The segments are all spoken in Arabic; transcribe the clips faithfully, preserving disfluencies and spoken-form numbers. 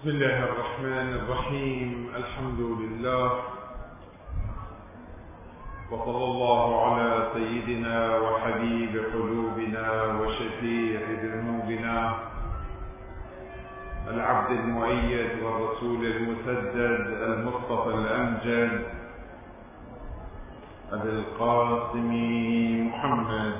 بسم الله الرحمن الرحيم. الحمد لله، وصلى الله على سيدنا وحبيب قلوبنا وشفيع ذنوبنا العبد المؤيد والرسول المسدد المصطفى الأمجد أبي القاسم محمد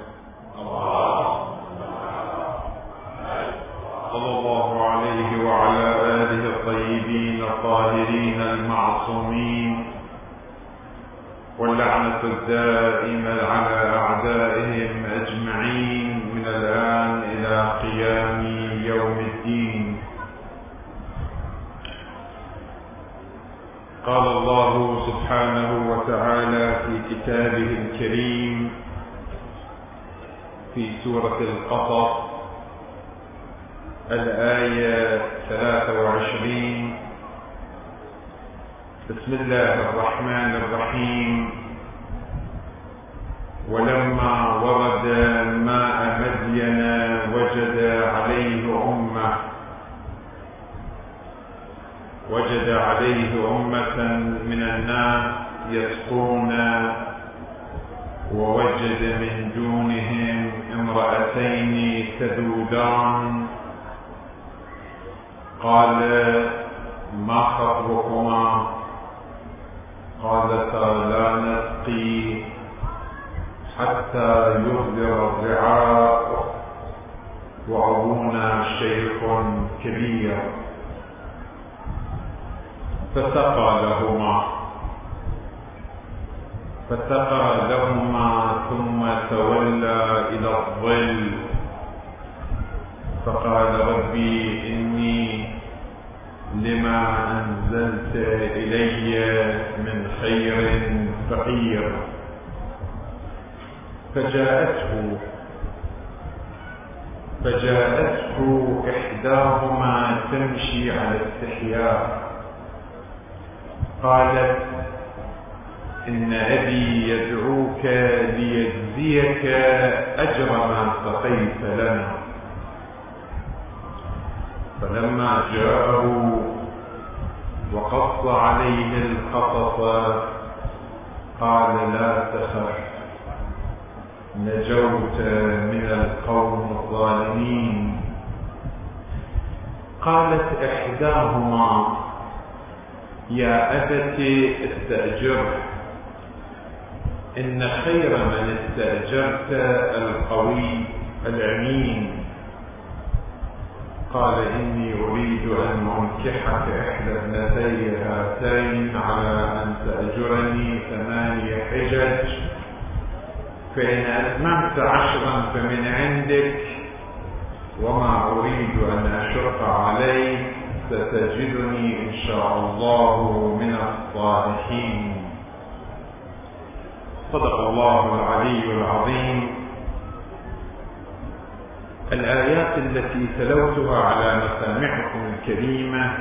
صلى الله عليه وعلى آله الطيبين الطاهرين المعصومين، واللعنة الدائمة على أعدائهم أجمعين من الآن إلى قيام يوم الدين. قال الله سبحانه وتعالى في كتابه الكريم في سورة القصص الآية ثلاثة وعشرين: بسم الله الرحمن الرحيم. ولما ورد ماء مدين وجد عليه أمة وجد عليه أمة من الناس يسقون، ووجد من دونهم امرأتين تذودان، قال ما خطبكما؟ قالتا لا نسقي حتى يصدر الرعاء وأبونا شيخ كبير. فسقى لهما فسقى لهما ثم تولى إلى الظل، فقال ربي إني لما أنزلت إلي من خير فقير. فجاءته فجاءته إحداهما تمشي على استحياء، قالت إن أبي يدعوك ليجزيك أجر ما سقيت لنا. فلما جاءه وقص عليه القصص قال لا تخف، نجوت من القوم الظالمين. قالت إحداهما يا أبت استأجره، إن خير من استأجرت القوي الأمين. قال إني أريد أن أنكحك إحدى ابنتي هاتين على أن تأجرني ثماني حجج، فإن أتممت عشرا فمن عندك، وما أريد أن أشق عليك، ستجدني إن شاء الله من الصالحين. صدق الله العلي العظيم. الآيات التي تلوتها على مسامعكم الكريمة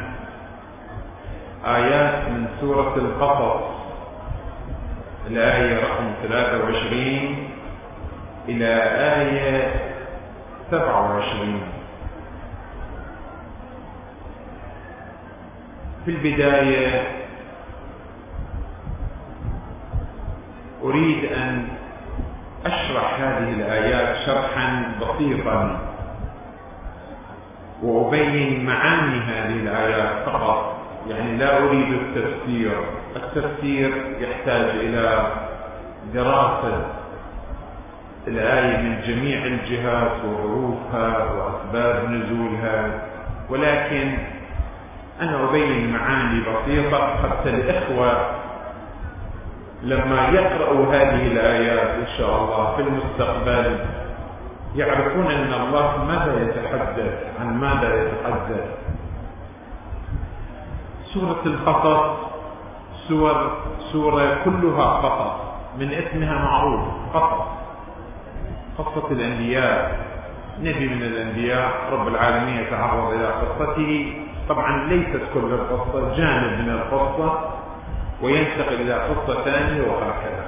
آيات من سورة القصص، الآية رقم ثلاثة وعشرين إلى آية سبعة وعشرين. في البداية أريد أن أشرح هذه الآيات شرحا بسيطا، وأبين معاني هذه الآيات فقط، يعني لا أريد التفسير. التفسير يحتاج إلى دراسة الآية من جميع الجهات وحروفها وأسباب نزولها، ولكن أنا أبين معاني بسيطة حتى الإخوة لما يقرأوا هذه الآيات إن شاء الله في المستقبل يعرفون أن الله ماذا يتحدث، عن ماذا يتحدث. سورة القصص سور سورة كلها قصص، من اسمها معروف قصص، قصة الأنبياء. نبي من الأنبياء رب العالمين يتعرض إلى قصته، طبعا ليست كل القصة، جانب من القصة، وينتقل إلى قصة ثانية وهكذا.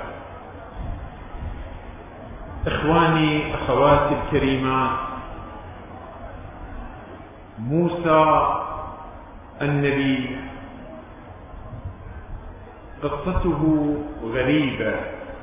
إخواني أخواتي الكريمات، موسى النبي قصته غريبة،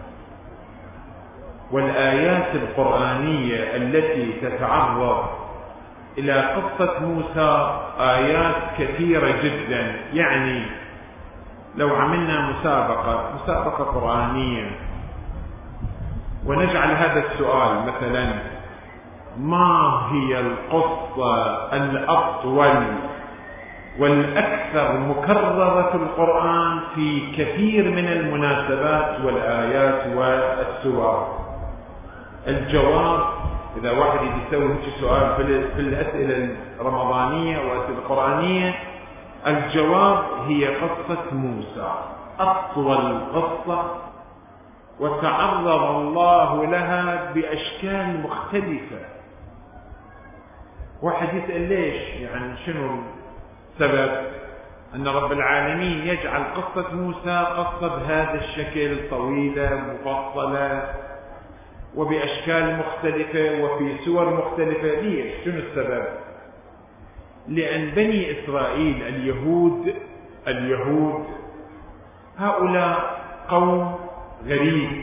والآيات القرآنية التي تتعرض إلى قصة موسى آيات كثيرة جدا. يعني لو عملنا مسابقة مسابقة قرآنية ونجعل هذا السؤال مثلا: ما هي القصة الأطول والأكثر مكررة في القرآن في كثير من المناسبات والآيات والسور؟ الجواب، إذا واحد يسوي سؤال في الأسئلة الرمضانية والأسئلة القرآنية، الجواب هي قصة موسى، أطول قصة، وتعرض الله لها بأشكال مختلفة. واحد يسأل ليش؟ يعني شنو السبب أن رب العالمين يجعل قصة موسى قصة بهذا الشكل، طويلة مفصلة وبأشكال مختلفة وفي سور مختلفة؟ ليش؟ شنو السبب؟ لأن بني إسرائيل اليهود اليهود هؤلاء قوم غريب،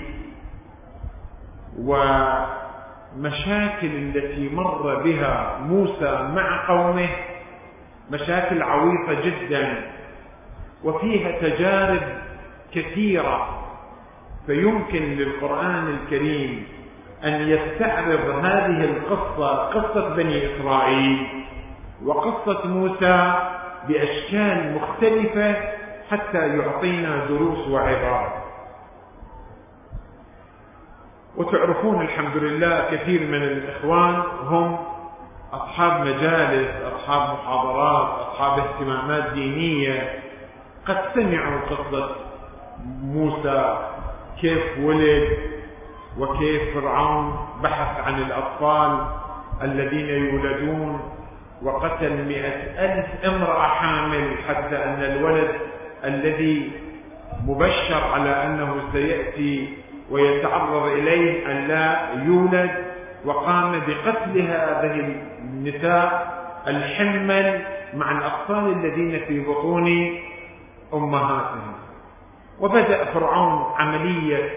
ومشاكل التي مر بها موسى مع قومه مشاكل عويصة جدا، وفيها تجارب كثيرة، فيمكن للقرآن الكريم أن يستعرض هذه القصة، قصة بني إسرائيل وقصة موسى، بأشكال مختلفة حتى يعطينا دروس وعبر. وتعرفون الحمد لله كثير من الإخوان هم أصحاب مجالس، أصحاب محاضرات، أصحاب اهتمامات دينية، قد سمعوا قصة موسى كيف ولد، وكيف فرعون بحث عن الأطفال الذين يولدون وقتل مئة ألف امرأة حامل، حتى أن الولد الذي مبشر على أنه سيأتي ويتعرض إليه أن لا يولد، وقام بقتل هذه النساء الحمل مع الأطفال الذين في بطون أمهاتهم. وبدأ فرعون عملية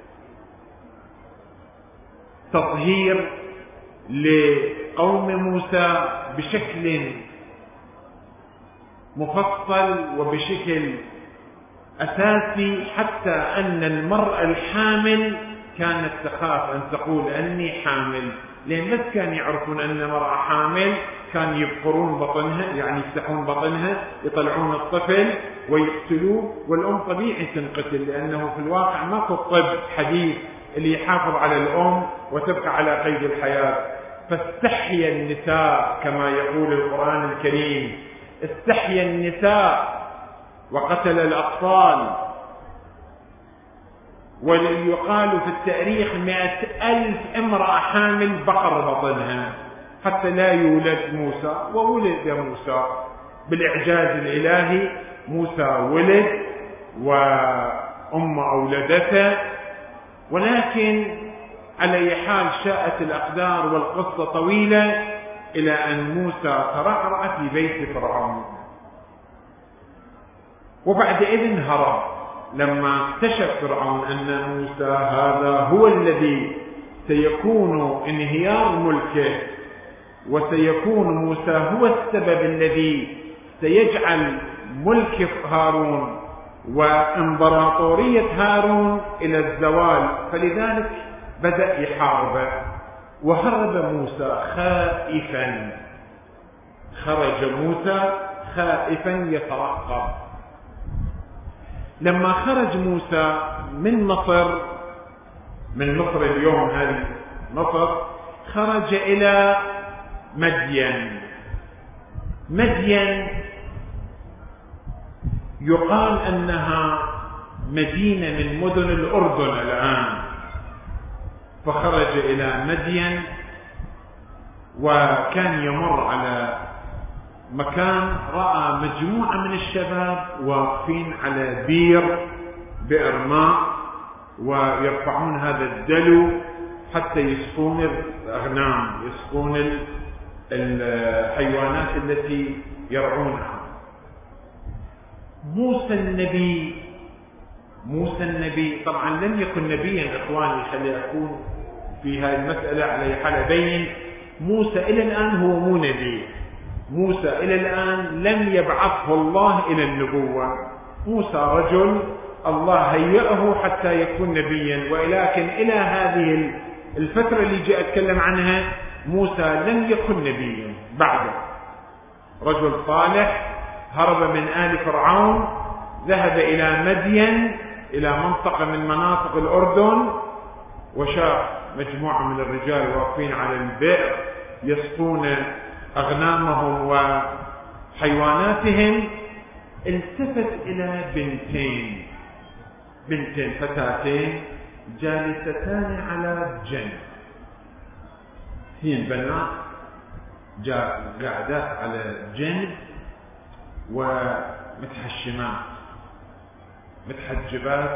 تطهير لقوم موسى بشكل مفصل وبشكل أساسي، حتى أن المرأة الحامل كانت تخاف أن تقول أني حامل، لأن بس كانوا يعرفون أن المرأة حامل كان يبقرون بطنها، يعني يفتحون بطنها يطلعون الطفل ويقتلوه، والأم طبيعي تنقتل، لأنه في الواقع ماكو طب حديث اللي يحافظ على الأم وتبقى على قيد الحياة. فاستحيا النساء كما يقول القرآن الكريم، استحيا النساء وقتل الأطفال. ويقال في التاريخ مئة ألف امرأة حامل بقر بطنها حتى لا يولد موسى، وولد موسى بالإعجاز الإلهي. موسى ولد وأم أولدته، ولكن على أي حال شاءت الأقدار والقصة طويلة إلى أن موسى ترعرع في بيت فرعون، وبعد إذن هرب. لما اكتشف فرعون أن موسى هذا هو الذي سيكون انهيار ملكه، وسيكون موسى هو السبب الذي سيجعل ملك هارون وإمبراطورية هارون إلى الزوال، فلذلك بدأ يحاربه. وهرب موسى خائفا، خرج موسى خائفا يترقب. لما خرج موسى من مصر، من مصر اليوم هذه مصر، خرج إلى مدين. مدين يقال أنها مدينة من مدن الأردن الآن. فخرج إلى مدين، وكان يمر على مكان رأى مجموعة من الشباب واقفين على بير بئر ماء، ويرفعون هذا الدلو حتى يسقون الأغنام، يسقون الحيوانات التي يرعونها. موسى النبي موسى النبي طبعا لم يكن نبيا إخواني، خلي أكون في هذه المسألة على حال أبين. موسى إلى الآن هو مو نبي، موسى إلى الآن لم يبعثه الله إلى النبوة. موسى رجل الله هيئه حتى يكون نبيا، ولكن إلى هذه الفترة اللي جاء أتكلم عنها موسى لم يكن نبيا بعده. رجل صالح هرب من آل فرعون، ذهب إلى مدين، إلى منطقة من مناطق الأردن، وشاف مجموعة من الرجال واقفين على البئر يسقون أغنامهم وحيواناتهم. التفت إلى بنتين بنتين فتاتين جالستان على جنب. هي البنات قاعدات على جنب ومتحشمات متحجبات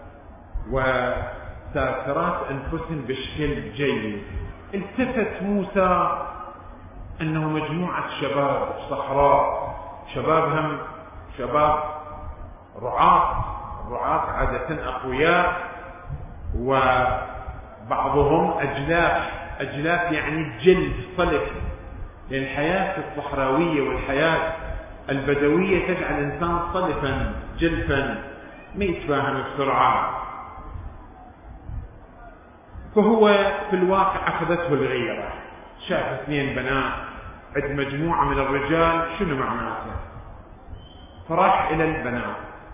وساترات أنفسهم بشكل جيد. التفت موسى أنه مجموعة شباب صحراء، شبابهم شباب رعاة الرعاة عادة أقوياء، وبعضهم أجلاف أجلاف يعني جلد صلب، لأن الحياة الصحراوية والحياة البدوية تجعل الإنسان صلفا جلفا ما يتفاهم بسرعة. فهو في الواقع أخذته الغيرة، شاف اثنين بنات عند مجموعة من الرجال، شنو معناته؟ فراح إلى البنات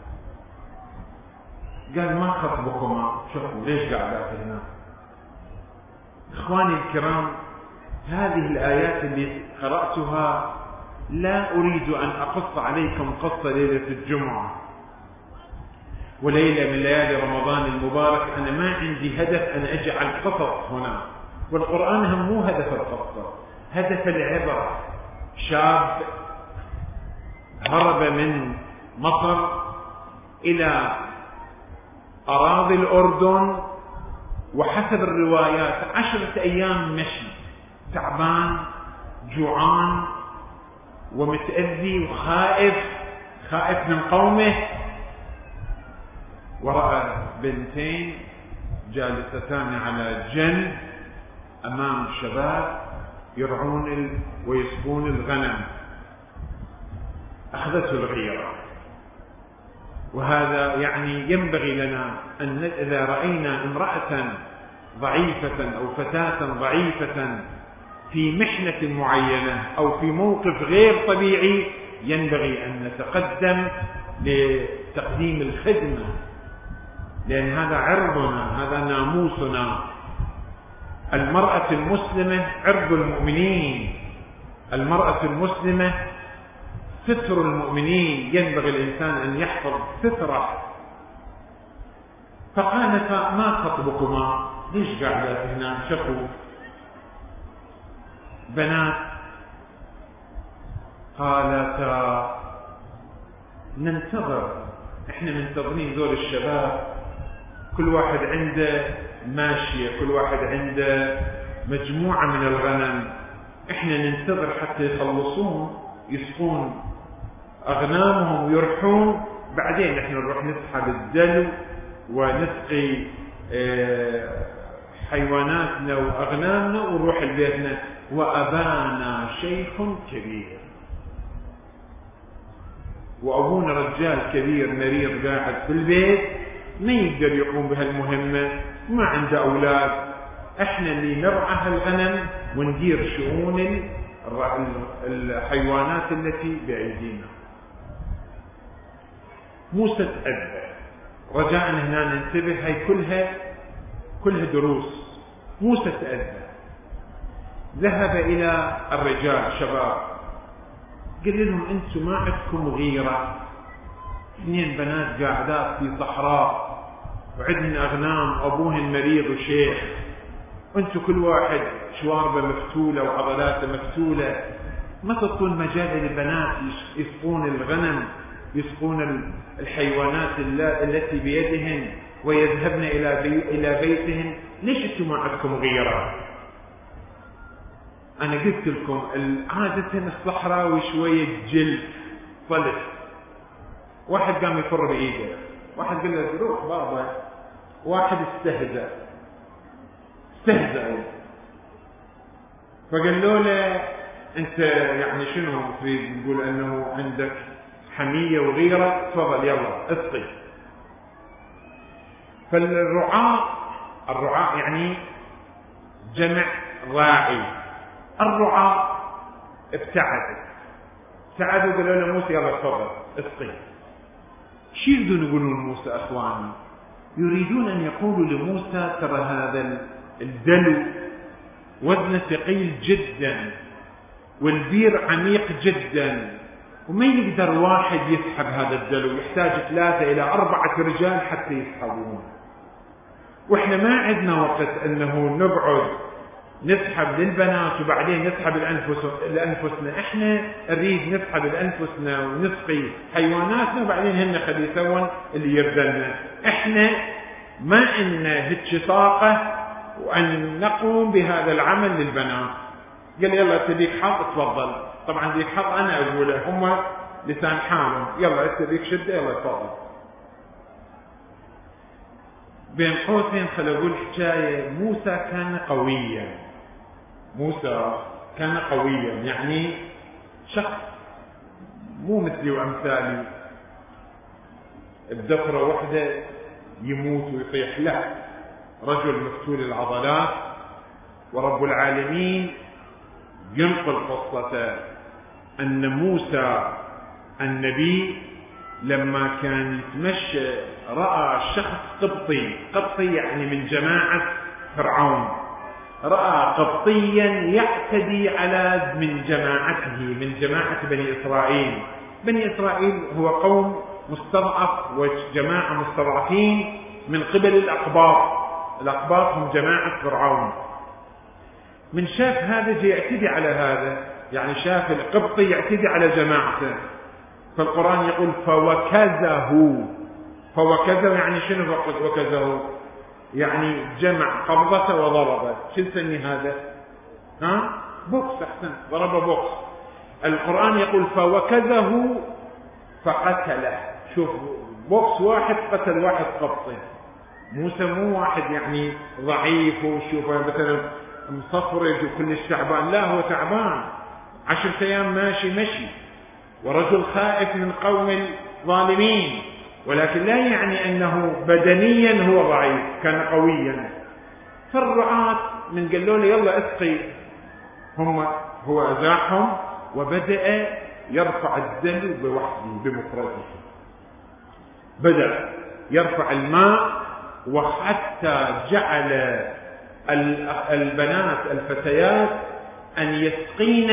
قال ما خطبكما؟ شوفوا ليش قاعدات هنا. إخواني الكرام، هذه الآيات اللي قرأتها لا أريد أن أقص عليكم قصة ليلة الجمعة وليلة من ليالي رمضان المبارك. أنا ما عندي هدف أن أجعل قصص هنا، والقرآن هم مو هدف القصة، هدف العبرة. شاب هرب من مصر إلى أراضي الأردن، وحسب الروايات عشرة أيام مشي، تعبان جوعان ومتأذي وخائف خائف من قومه، ورأى بنتين جالستان على جنب أمام شباب يرعون ويسقون الغنم. أخذته الغيرة. وهذا يعني ينبغي لنا أن إذا رأينا امرأة ضعيفة أو فتاة ضعيفة في محنة معينة أو في موقف غير طبيعي، ينبغي أن نتقدم لتقديم الخدمة، لأن هذا عرضنا، هذا ناموسنا. المرأة المسلمة عرض المؤمنين، المرأة المسلمة ستر المؤمنين، ينبغي الإنسان أن يحفظ ستره. فقالت ما خطبكما؟ ليش قاعدات هنا؟ شكوا بنات. قالتا ننتظر، احنا منتظرين ذول الشباب، كل واحد عنده ماشية، كل واحد عنده مجموعة من الغنم، احنا ننتظر حتى يخلصون يسقون أغنامهم ويرحون، بعدين نحن نروح نسحب الدلو ونسقي حيواناتنا وأغنامنا ونروح لبيتنا، وأبانا شيخ كبير، وأبونا رجال كبير مريض قاعد في البيت ما يقدر يقوم بهالمهمة، ما عنده أولاد، احنا اللي نرعى هالغنم وندير شؤون الحيوانات التي بأيدينا. موسى تأذى. رجاء هنا ننتبه، هي كلها كلها دروس. موسى تأذى، ذهب إلى الرجال شباب، قال لهم أنتم ما عندكم غيرة؟ اثنين بنات قاعدات في صحراء وعندهن أغنام، أبوهن مريض وشيخ، وأنتم كل واحد شواربه مفتولة وعضلاته مفتولة، ما تعطون مجال للبنات يسقون الغنم، يسقون الحيوانات التي بيدهن ويذهبن إلى بي إلى بيتهن؟ ليش أنتم ما عندكم غيرة؟ أنا قلت لكم عادة الصحراوي شوية جلد صلف، واحد قام يفر بإيده، واحد قال له روح بابا، واحد استهزأ استهزأوا فقالوا له أنت يعني شنو تريد؟ نقول أنه عندك حمية وغيرة، تفضل يلا اسقي. فالرعاة، الرعاة يعني جمع راعي، الرعاة ابتعدوا ابتعدوا قالوا له موسى يلا تفضل اسقي. شو يريدون يقولون موسى اخواني؟ يريدون ان يقولوا لموسى ترى هذا الدلو وزنه ثقيل جدا والبير عميق جدا وما يقدر واحد يسحب هذا الدلو، يحتاج ثلاثة الى اربعة رجال حتى يسحبون، واحنا ما عندنا وقت انه نقعد نسحب للبنات وبعدين نسحب لأنفسنا، احنا نريد نسحب لأنفسنا ونسقي حيواناتنا وبعدين هن خلي يسوون اللي يبذلنا، احنا ما عندنا هيك طاقة وان نقوم بهذا العمل للبنات. قال يلا تبيك حظ تفضل، طبعا ذيك حظ انا اقوله، هم لسان حالهم، يلا تبيك شدة يلا تفضل. بين قوسين خلوا اقول حكاية، موسى كان قويا، موسى كان قويا يعني شخص مو مثلي وامثالي بدفرة واحدة يموت ويطيح، لا، رجل مفتول العضلات. ورب العالمين ينقل قصته ان موسى النبي لما كان يتمشى رأى شخص قبطي، قبطي يعني من جماعة فرعون، رأى قبطيا يعتدي على من جماعته، من جماعة بني إسرائيل. بني إسرائيل هو قوم مستضعف وجماعة مستضعفين من قبل الأقباط، الأقباط هم جماعة فرعون. من شاف هذا جاي يعتدي على هذا، يعني شاف القبطي يعتدي على جماعته، فالقرآن يقول فوكزه. فوكزه يعني شنو وكزه؟ يعني جمع قبضته وضربه. شو نسمي هذا؟ ها؟ بوكس. أحسن، ضرب بوكس. القرآن يقول فوكزه فقتله. شوف، بوكس واحد قتل واحد قبطي. موسى مو واحد يعني ضعيف وشوفه مثلا مصفرج وكل الشعبان، لا، هو تعبان، عشرة أيام ماشي مشي، ورجل خائف من قوم الظالمين، ولكن لا يعني أنه بدنيا هو ضعيف، كان قويا. فالرعاة من قالوا له يلا اسقي، هم هو أزاحهم وبدأ يرفع الدلو بوحده بمفرده، بدأ يرفع الماء، وحتى جعل البنات الفتيات أن يسقين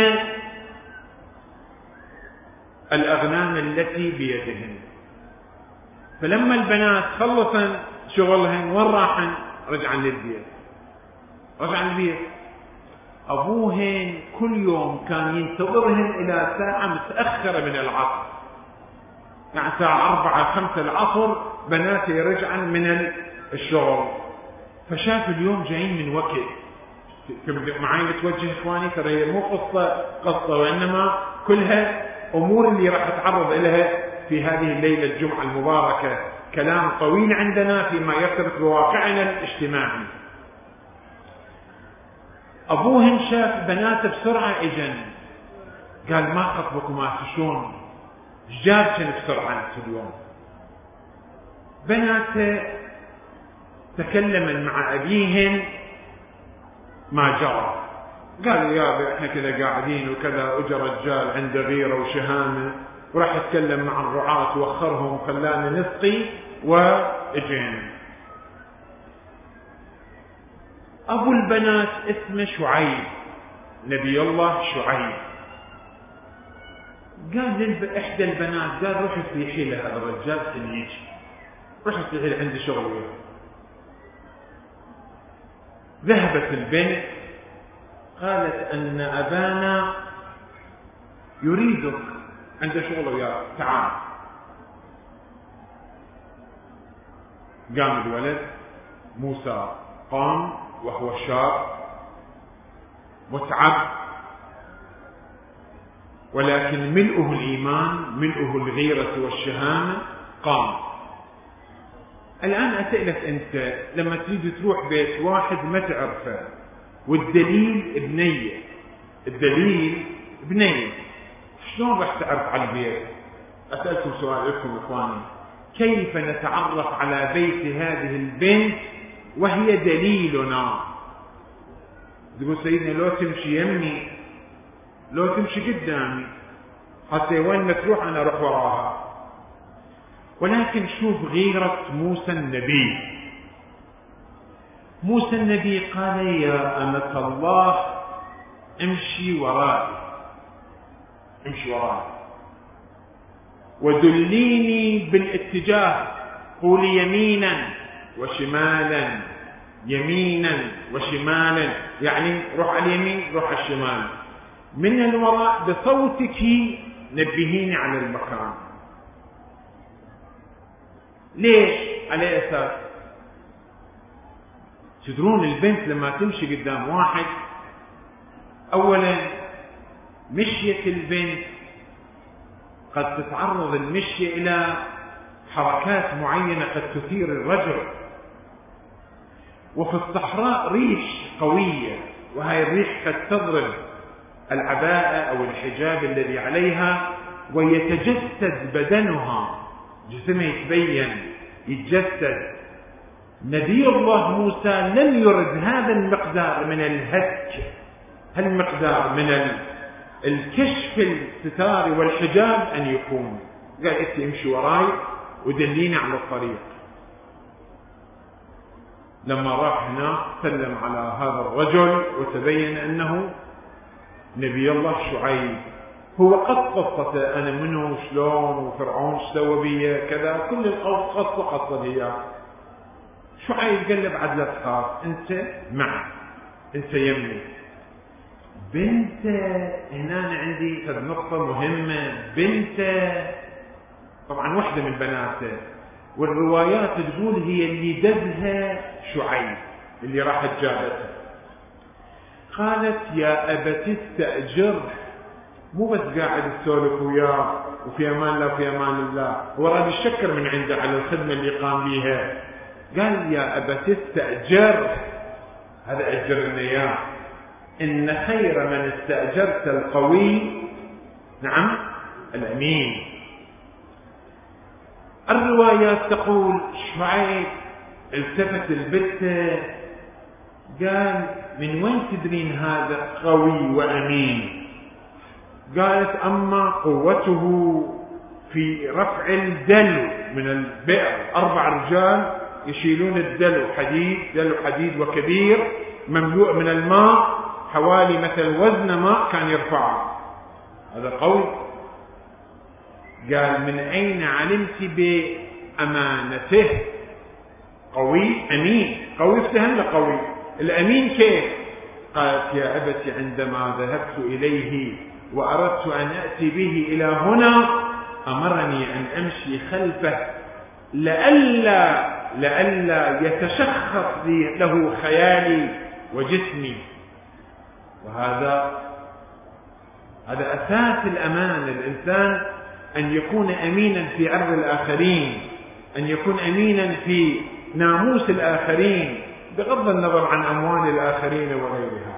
الأغنام التي بيدهن. فلما البنات خلصن شغلهن وين راحن؟ رجعن للبيت. رجعن للبيت أبوهن كل يوم كان ينتظرهن إلى ساعة متأخرة من العصر، يعني ساعة أربعة خمسة العصر بناتي رجعن من الشغل. فشاف اليوم جايين من وقت، معي متوجه إخواني، ترى هي مو قصة قصة وإنما كلها أمور اللي راح أتعرض إليها في هذه الليلة الجمعة المباركة، كلام طويل عندنا فيما يرتبط بواقعنا الاجتماعي. أبوهن شاف بناته بسرعة إجن، قال ما خطبكم ما شلون جابتن بسرعة اليوم. بناته تكلمن مع أبيهن ما جرى، قالوا يا أبي احنا كذا قاعدين وكذا، اجى رجال عنده غيرة وشهامة وراح يتكلم مع الرعاة وخرهم وخلانا نسقي واجينا. أبو البنات اسمه شعيب، نبي الله شعيب. قال لإحدى البنات، قال روحي صيحي له هذا الرجال سنيجي، روحي صيحي له عندي شغل وياه. ذهبت البنت قالت أن أبانا يريدك، عنده شغل وياه، تعال. قام الولد موسى، قام وهو شاب متعب، ولكن ملؤه الإيمان، ملؤه الغيرة والشهامة قام. الآن أسألك أنت لما تريد تروح بيت واحد ما تعرفه والدليل بنية، الدليل بنية، شلون راح تعرف على البيت؟ أسألكم سؤال لكم إخواني، كيف نتعرف على بيت هذه البنت وهي دليلنا؟ تقول سيدنا لو تمشي يمي، لو تمشي قدامي، حتى وين ما تروح أنا أروح وراها. ولكن شوف غيرة موسى النبي. موسى النبي قال يا أمة الله امشي وراي، امشي وراي ودليني بالاتجاه، قولي يمينا وشمالا، يمينا وشمالا، يعني روح على اليمين روح على الشمال، من الوراء بصوتك نبهيني على المكان. ليش؟ على أساس تدرون البنت لما تمشي قدام واحد، أولا مشية البنت قد تتعرض المشية إلى حركات معينة قد تثير الرجل، وفي الصحراء ريح قوية، وهي الريح قد تضرب العباءة أو الحجاب الذي عليها ويتجسد بدنها، جسمه يتبين يتجسد. نبي الله موسى لم يرد هذا المقدار من الهتك، هالمقدار من الكشف الستار والحجاب أن يكون. قال إنت امشي وراي ودليني على الطريق. لما راح هناك سلم على هذا الرجل وتبين أنه نبي الله شعيب. هو قد قصته أنا منه شلون وفرعون سوى بي كذا، كل القصة قصة هي. شعيب قال له بعد لا تخاف، أنت معي، أنت يمي. بنت هنا عندي نقطة مهمة، بنت طبعا واحدة من بناته، والروايات تقول هي اللي دبها شعيب اللي راحت جابتها. قالت يا أبت استأجر، مو بس قاعد تسولف وياه وفي امان الله وفي امان الله، هو راد يشكر من عنده على الخدمه اللي قام بيها. قال يا ابت استاجر، هذا اجرنا اياه، ان خير من استاجرت القوي، نعم الامين. الروايات تقول شعيب التفت البتة قال من وين تدرين هذا قوي وامين؟ قالت أما قوته في رفع الدلو من البئر، أربع رجال يشيلون الدلو، حديد دلو حديد وكبير مملوء من الماء حوالي مثل وزن ماء كان يرفعه، هذا قوي. قال من أين علمت بأمانته؟ قوي أمين، قوي افتهم لقوي، الأمين كيف؟ قالت يا أبت عندما ذهبت إليه وأردت أن أتي به إلى هنا أمرني أن أمشي خلفه لئلا لئلا يتشخص لي له خيالي وجسمي. وهذا هذا أساس الأمان، الإنسان أن يكون أمينا في عرض الآخرين، أن يكون أمينا في ناموس الآخرين بغض النظر عن أموال الآخرين وغيرها.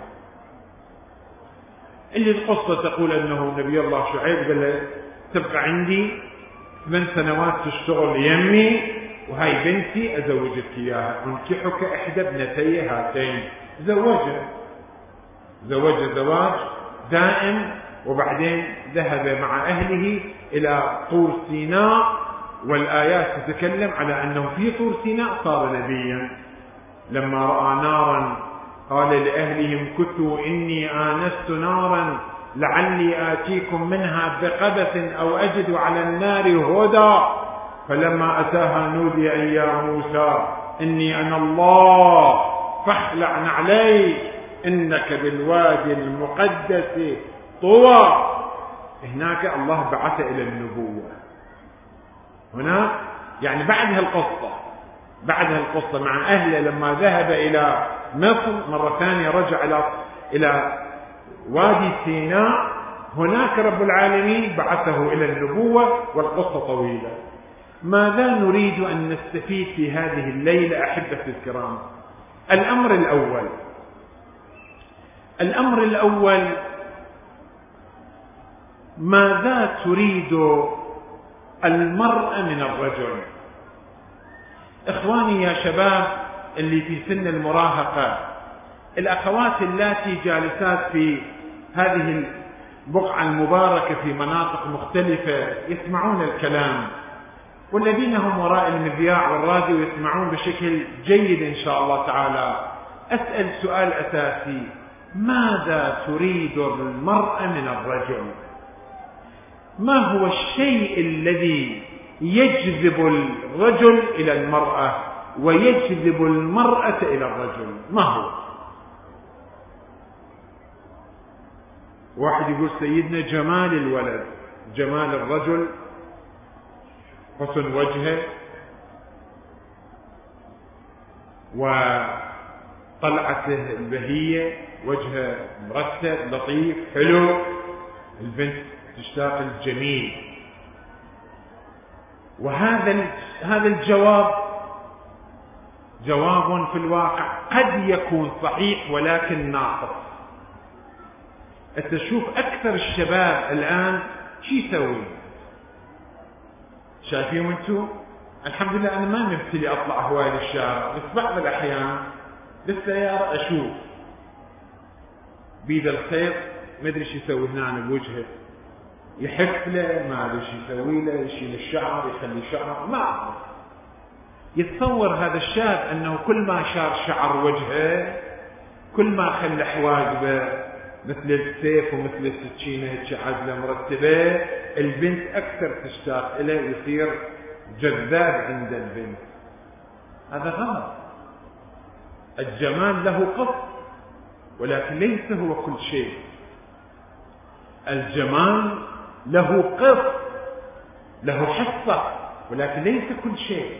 اللي القصة تقول أنه نبي الله شعيب قال له تبقى عندي ثمان سنوات تشتغل يمي، وهاي بنتي أزوجك إياها، أنكحك إحدى ابنتي هاتين. زوجه زوج زواج دائم، وبعدين ذهب مع أهله إلى طور سيناء، والآيات تتكلم على أنه في طور سيناء صار نبيا. لما رأى نارا قال لأهلهم كثوا إني آنست نارا لعلي آتيكم منها بقبس أو أجد على النار هدى، فلما أتاها نودي أن يا موسى إني أنا الله فاخلع نعليك إنك بالوادي المقدس طوى. هناك الله بعث إلى النبوة. هنا يعني بعد هالقصة بعد هالقصة مع أهله لما ذهب إلى مصر مرة ثانية رجع إلى إلى وادي سيناء. هناك رب العالمين بعثه إلى النبوة، والقصة طويلة. ماذا نريد أن نستفيد في هذه الليلة أحبتي الكرام؟ الأمر الأول الأمر الأول ماذا تريد المرأة من الرجل؟ إخواني يا شباب اللي في سن المراهقة، الأخوات اللاتي جالسات في هذه البقعة المباركة في مناطق مختلفة يسمعون الكلام، والذين هم وراء المذياع والراديو يسمعون بشكل جيد إن شاء الله تعالى. أسأل سؤال أساسي: ماذا تريد المرأة من الرجل؟ ما هو الشيء الذي يجذب الرجل إلى المرأة ويجذب المرأة إلى الرجل؟ ما هو؟ واحد يقول سيدنا جمال الولد، جمال الرجل، حسن وجهه وطلعته البهية، وجهه مرتب لطيف حلو، البنت تشتاق الجميل. وهذا هذا الجواب جواب في الواقع قد يكون صحيح ولكن ناقص. انت تشوف اكثر الشباب الان شو يسوي؟ شايفين انتم؟ الحمد لله انا ما مبتلي اطلع هواي للشارع، بس بعض الاحيان بالسيارة اشوف بيد الخيط ما ادري شو يسوي هنا بوجهه، يحف له، ما ادري شو يسوي له، يشيل الشعر، يخلي شعر، ما اعرف. يتصور هذا الشاب انه كل ما شار شعر وجهه، كل ما خلى حواجبه مثل السيف ومثل السكينة هيك عدلة مرتبة، البنت أكثر تشتاق إليه ويصير جذاب عند البنت. هذا غلط. الجمال له قصد ولكن ليس هو كل شيء. الجمال له قصد، له حصة، ولكن ليس كل شيء.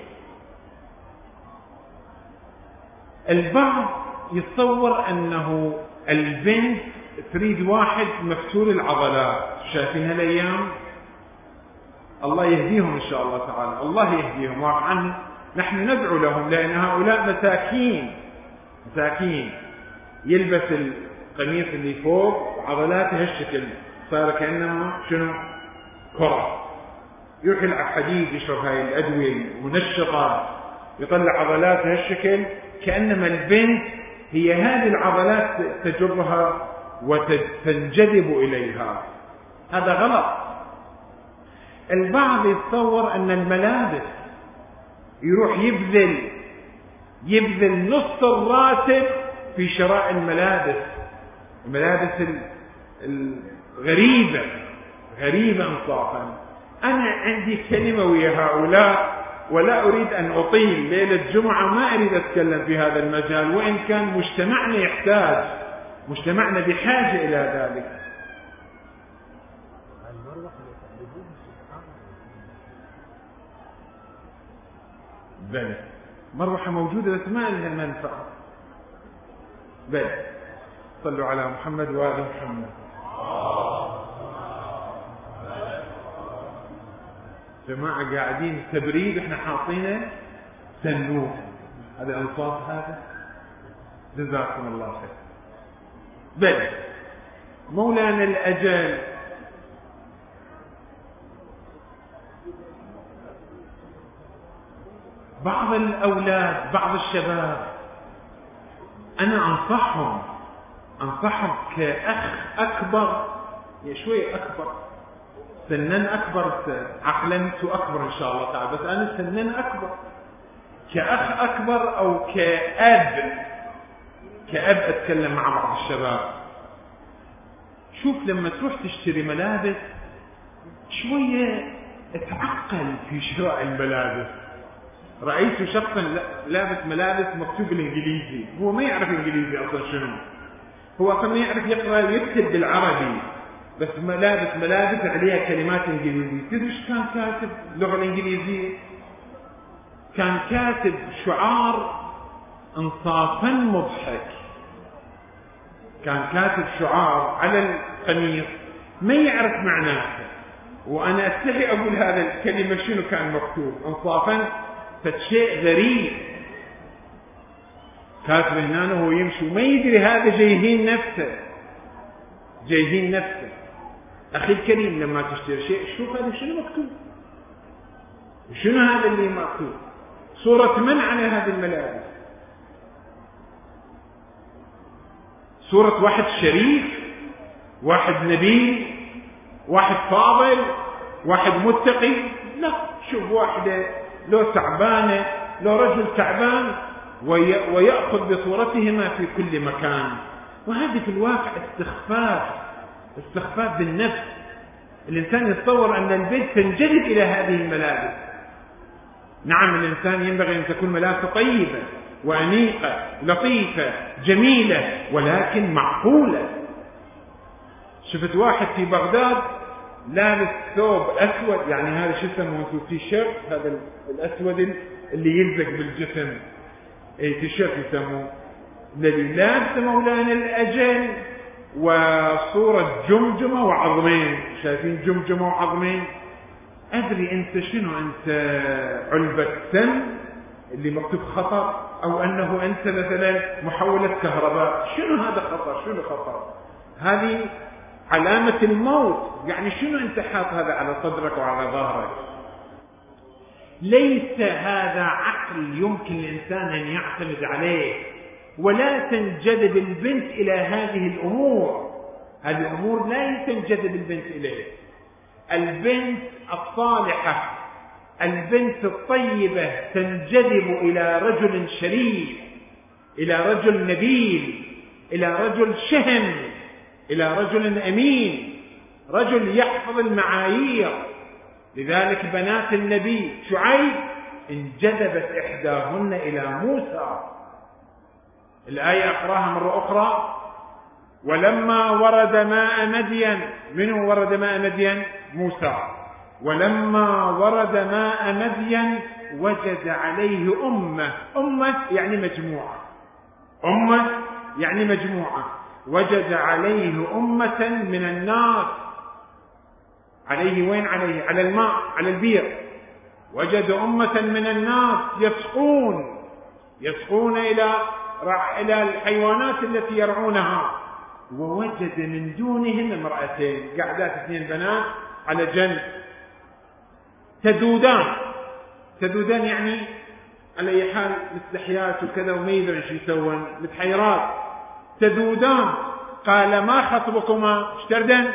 البعض يتصور أنه البنت تريد واحد مفتول العضلات، شايفين هالايام؟ الله يهديهم ان شاء الله تعالى، الله يهديهم. واقعا نحن ندعو لهم، لان هؤلاء مساكين مساكين يلبس القميص اللي فوق وعضلاته هالشكل، صار كانما شنو؟ كرة. يروح يلعب حديد، يشرب هاي الادويه المنشطه، يطلع عضلاته هالشكل، كانما البنت هي هذه العضلات تجرها وتنجذب إليها. هذا غلط. البعض يتصور أن الملابس يروح يبذل يبذل نص الراتب في شراء الملابس، الملابس الغريبة غريبة انصافا. أنا عندي كلمة ويا هؤلاء ولا أريد أن أطيل، ليلة الجمعة ما أريد أتكلم في هذا المجال، وإن كان مجتمعنا يحتاج، مجتمعنا بحاجة إلى ذلك. بلى مروحة موجودة بس ما لها منفعة. بلى صلوا على محمد وآل محمد. جماعة قاعدين تبريد احنا حاطينه سنوك، هذا انصاف هذا، جزاكم الله خير. بل مولانا الأجل بعض الأولاد بعض الشباب أنا أنصحهم أنصحهم كأخ أكبر، شوي أكبر سنن أكبر، عقلا أكبر إن شاء الله تعالى، بس أنا سنن أكبر، كأخ أكبر أو كأب كأب أتكلم مع بعض الشباب. شوف لما تروح تشتري ملابس شوية اتعقل في شراء الملابس. رأيت شخصا لابس ملابس مكتوب بالإنجليزي، هو ما يعرف إنجليزي أصلا شنو، هو أصلا ما يعرف يقرأ ويكتب بالعربي، بس ملابس ملابس عليها كلمات إنجليزية. تدري ايش كان كاتب اللغة الإنجليزية؟ كان كاتب شعار انصافا مضحك، كان كاتب شعار على القميص ما يعرف معناها. وأنا أستحي أقول هذا الكلمة شنو كان مكتوب انصافا، فشيء غريب. كاتب هنا وهو يمشي وما يدري هذا جايهين نفسه جايهين نفسه. أخي الكريم لما تشتري شيء شوف هذا شنو مكتوب، شنو هذا اللي مكتوب، صورة من على هذه الملابس؟ صورة واحد شريف، واحد نبيل، واحد فاضل، واحد متقي؟ لا، شوف واحدة لو تعبانة، لو رجل تعبان ويأخذ بصورتهما في كل مكان. وهذه في الواقع استخفاف استخفاف بالنفس. الإنسان يتصور أن البنت تنجذب إلى هذه الملابس. نعم الإنسان ينبغي أن تكون ملابسه طيبة وأنيقة لطيفة جميلة ولكن معقولة. شفت واحد في بغداد لابس ثوب أسود، يعني هذا شو يسمونه تي شيرت، هذا الأسود اللي يلزق بالجسم، أي تي شيرت يسموه، الذي لابس مولانا الأجل وصورة جمجمة وعظمين. شايفين جمجمة وعظمين؟ أدري أنت شنو، أنت علبة سم اللي مكتوب خطر، أو أنه أنت مثلا محولة كهرباء. شنو هذا خطر؟ شنو خطر؟ هذه علامة الموت. يعني شنو أنت حاط هذا على صدرك وعلى ظهرك؟ ليس هذا عقل يمكن الإنسان أن يعتمد عليه. ولا تنجذب البنت إلى هذه الأمور. هذه الأمور لا تنجذب البنت إليه. البنت الصالحة، البنت الطيبة تنجذب إلى رجل شريف، إلى رجل نبيل، إلى رجل شهم، إلى رجل أمين، رجل يحفظ المعايير. لذلك بنات النبي شعيب انجذبت إحداهن إلى موسى. الآية أقراها مرة أخرى: ولما ورد ماء مدين. منه ورد ماء مدين؟ موسى. ولما ورد ماء مدين وجد عليه أمة. أمة يعني مجموعة، أمة يعني مجموعة. وجد عليه أمة من الناس. عليه وين؟ عليه على الماء، على البير. وجد أمة من الناس يسقون يسقون إلى إلى الحيوانات التي يرعونها. ووجد من دونهم امرأتين قاعدات، اثنين بنات على جنب، تدودان. تدودان يعني على أي حال مستحيات وكذا وما يدرون شو يسوون، متحيرات. تدودان. قال: ما خطبكما؟ اشتردن؟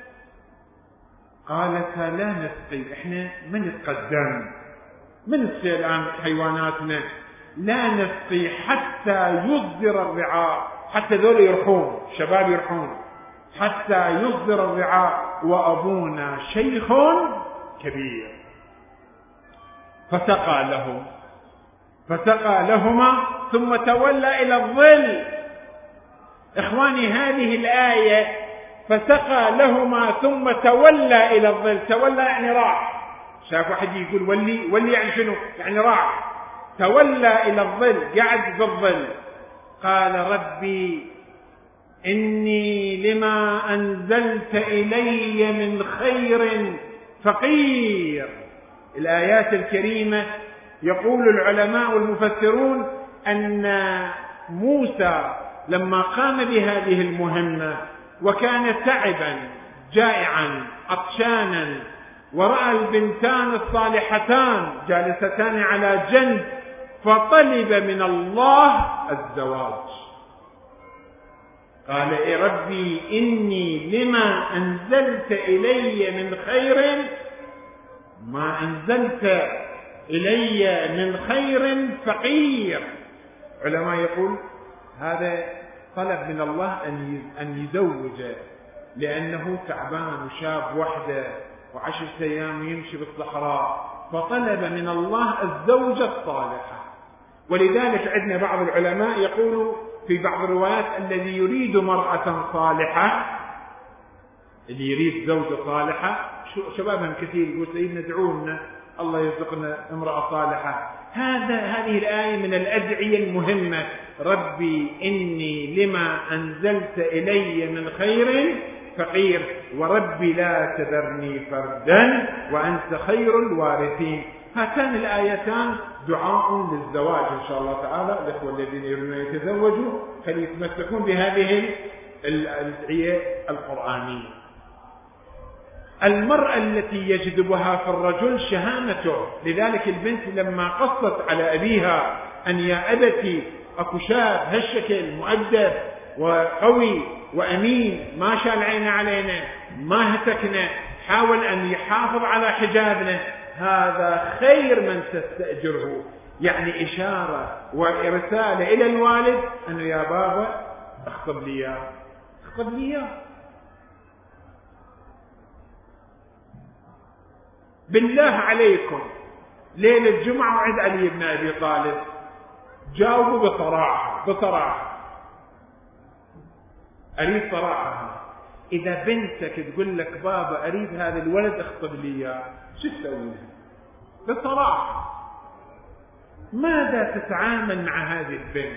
قالتا: لا نسقي، احنا ما نتقدم، ما نسقي الآن حيواناتنا، لا نسقي حتى يصدر الرعاء. حتى ذول يرحون، شباب يرحون، حتى يصدر الرعاء وأبونا شيخ كبير. فسقى لهم فسقى لهما ثم تولى إلى الظل. إخواني هذه الآية فسقى لهما ثم تولى إلى الظل. تولى يعني راح. شاف واحد يقول ولي ولي يعني شنو؟ يعني راح. تولى إلى الظل، قعد بالظل. قال: ربي إني لما أنزلت إلي من خير فقير. الآيات الكريمة يقول العلماء والمفسرون أن موسى لما قام بهذه المهمة وكان تعبا جائعا عطشانا، ورأى البنتان الصالحتان جالستان على جنب، فطلب من الله الزواج. قال: إيه ربي إني لما أنزلت إلي من خير، ما أنزلت إلي من خير فقير. علماء يقول هذا طلب من الله أن يزوجه، لأنه تعبان وشاب وحده وعشر أيام يمشي بالصحراء، فطلب من الله الزوجة الصالحة. ولذلك عندنا بعض العلماء يقول في بعض الروايات: الذي يريد مرأة صالحة، اللي يريد زوجة صالحة. شبابهم كثير يقول: سيدنا ادعونا الله يرزقنا امرأة صالحة. هذا هذه الآية من الأدعية المهمة: ربي إني لما أنزلت إلي من خير فقير، وربي لا تذرني فردا وأنت خير الوارثين. هاتان الآيتان دعاء للزواج إن شاء الله تعالى. الأخوة الذين يريدون أن يتزوجوا فليتمسكون بهذه الأدعية القرآنية. المرأة التي يجذبها في الرجل شهامته، لذلك البنت لما قصت على أبيها أن يا أبتي أكو شاب هالشكل مؤدب وقوي وأمين ما شال عينه علينا ما هتكنا، حاول أن يحافظ على حجابنا، هذا خير من تستأجره. يعني إشارة ورسالة إلى الوالد أنه يا بابا اخطب لي إياه، اخطب لي إياه. بالله عليكم ليلة الجمعة وعد علي بن أبي طالب، جاوبوا بصراحة بصراحة، أريد صراحة. إذا بنتك تقول لك بابا أريد هذا الولد اخطب لي إياه، شو تسوي لها؟ بصراحة ماذا تتعامل مع هذه البنت؟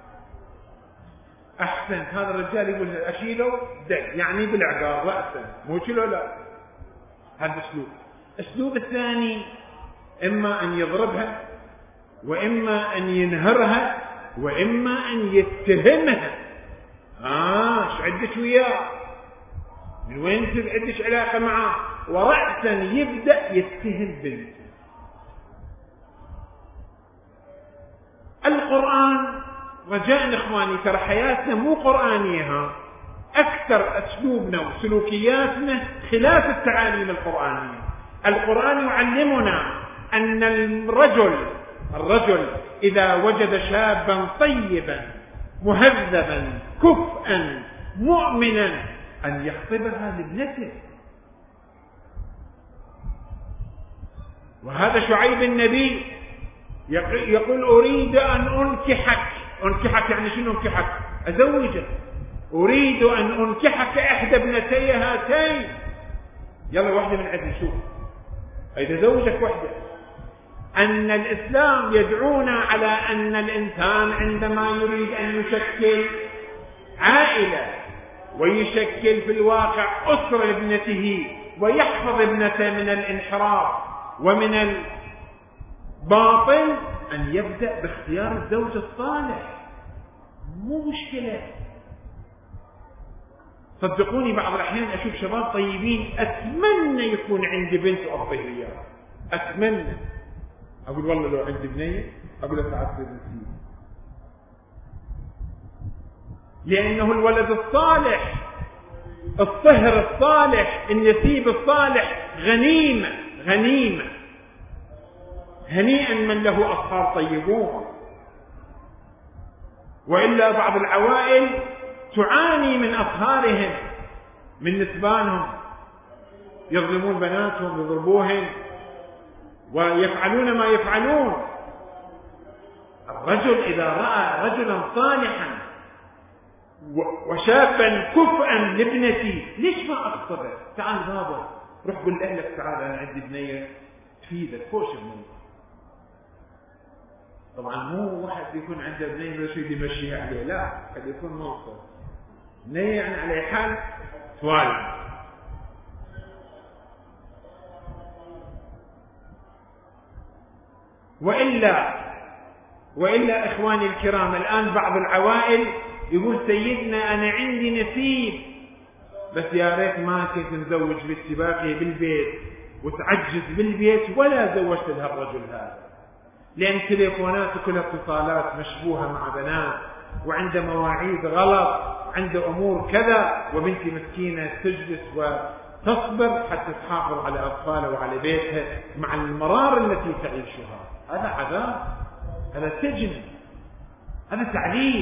أحسن هذا الرجال يقول أشيله دق يعني بالعقار رأسا، مو شيله لا، هذا أسلوب. الأسلوب الثاني إما أن يضربها، وإما أن ينهرها، وإما أن يتهمها. آه شو عندك وياه؟ من وين عندك علاقة معه؟ ورأسا يبدأ يتهم بنته. القرآن رجاء إخواني ترى حياتنا مو قرآنية، أكثر أسلوبنا وسلوكياتنا خلاف التعاليم القرآنية. القرآن يعلمنا أن الرجل الرجل إذا وجد شابا طيبا مهذبا كفءا مؤمنا أن يخطبها لابنته. وهذا شعيب النبي يقول أريد أن أنكحك. أنكحك يعني شنو أنكحك؟ أزوجك. أريد أن أنكحك إحدى ابنتي هاتين. يلا واحدة من عندنا نشوف إذا زوجك واحدة. أن الإسلام يدعونا على أن الإنسان عندما يريد أن يشكل عائلة ويشكل في الواقع أسرة لابنته ويحفظ ابنته من الانحراف ومن الباطل، أن يبدأ باختيار الزوج الصالح. مو مشكلة. صدقوني بعض الأحيان أشوف شباب طيبين أتمنى يكون عندي بنت أعطيه إياها، أتمنى. أقول والله لو عندي بنية أقول له تعال تصير نسيب، لأنه الولد الصالح الطهر الصالح النسيب الصالح غنيمة غنيمة. هنيئا من له أصهار طيبون. وإلا بعض العوائل تعاني من أصهارهم من نسبانهم، يظلمون بناتهم يضربوهن ويفعلون ما يفعلون. الرجل إذا رأى رجلا صالحا وشابا كفءا لابنتي ليش ما أخطبه؟ تعال بابا روح قل لأهلك تعال أنا عندي بنية تفيدك فوش بنية. طبعا مو واحد يكون عنده بنية ولا شيء يمشيها عليه، لا، قد يكون منصب بنية يعني على حال توالد. وإلا وإلا إخواني الكرام الآن بعض العوائل يقول سيدنا أنا عندي نسيب بس يا ريت ما كنت مزوج باتفاقي بالبيت وتعجز بالبيت ولا زوجت لها الرجل هذا، لأن تليفوناته كلها اتصالات مشبوهة مع بنات وعنده مواعيد غلط، عنده أمور كذا، وبنتي مسكينة تجلس وتصبر حتى تحافظ على أطفالها وعلى بيتها مع المرار التي تعيشها. هذا عذاب، هذا سجن، هذا تعذيب.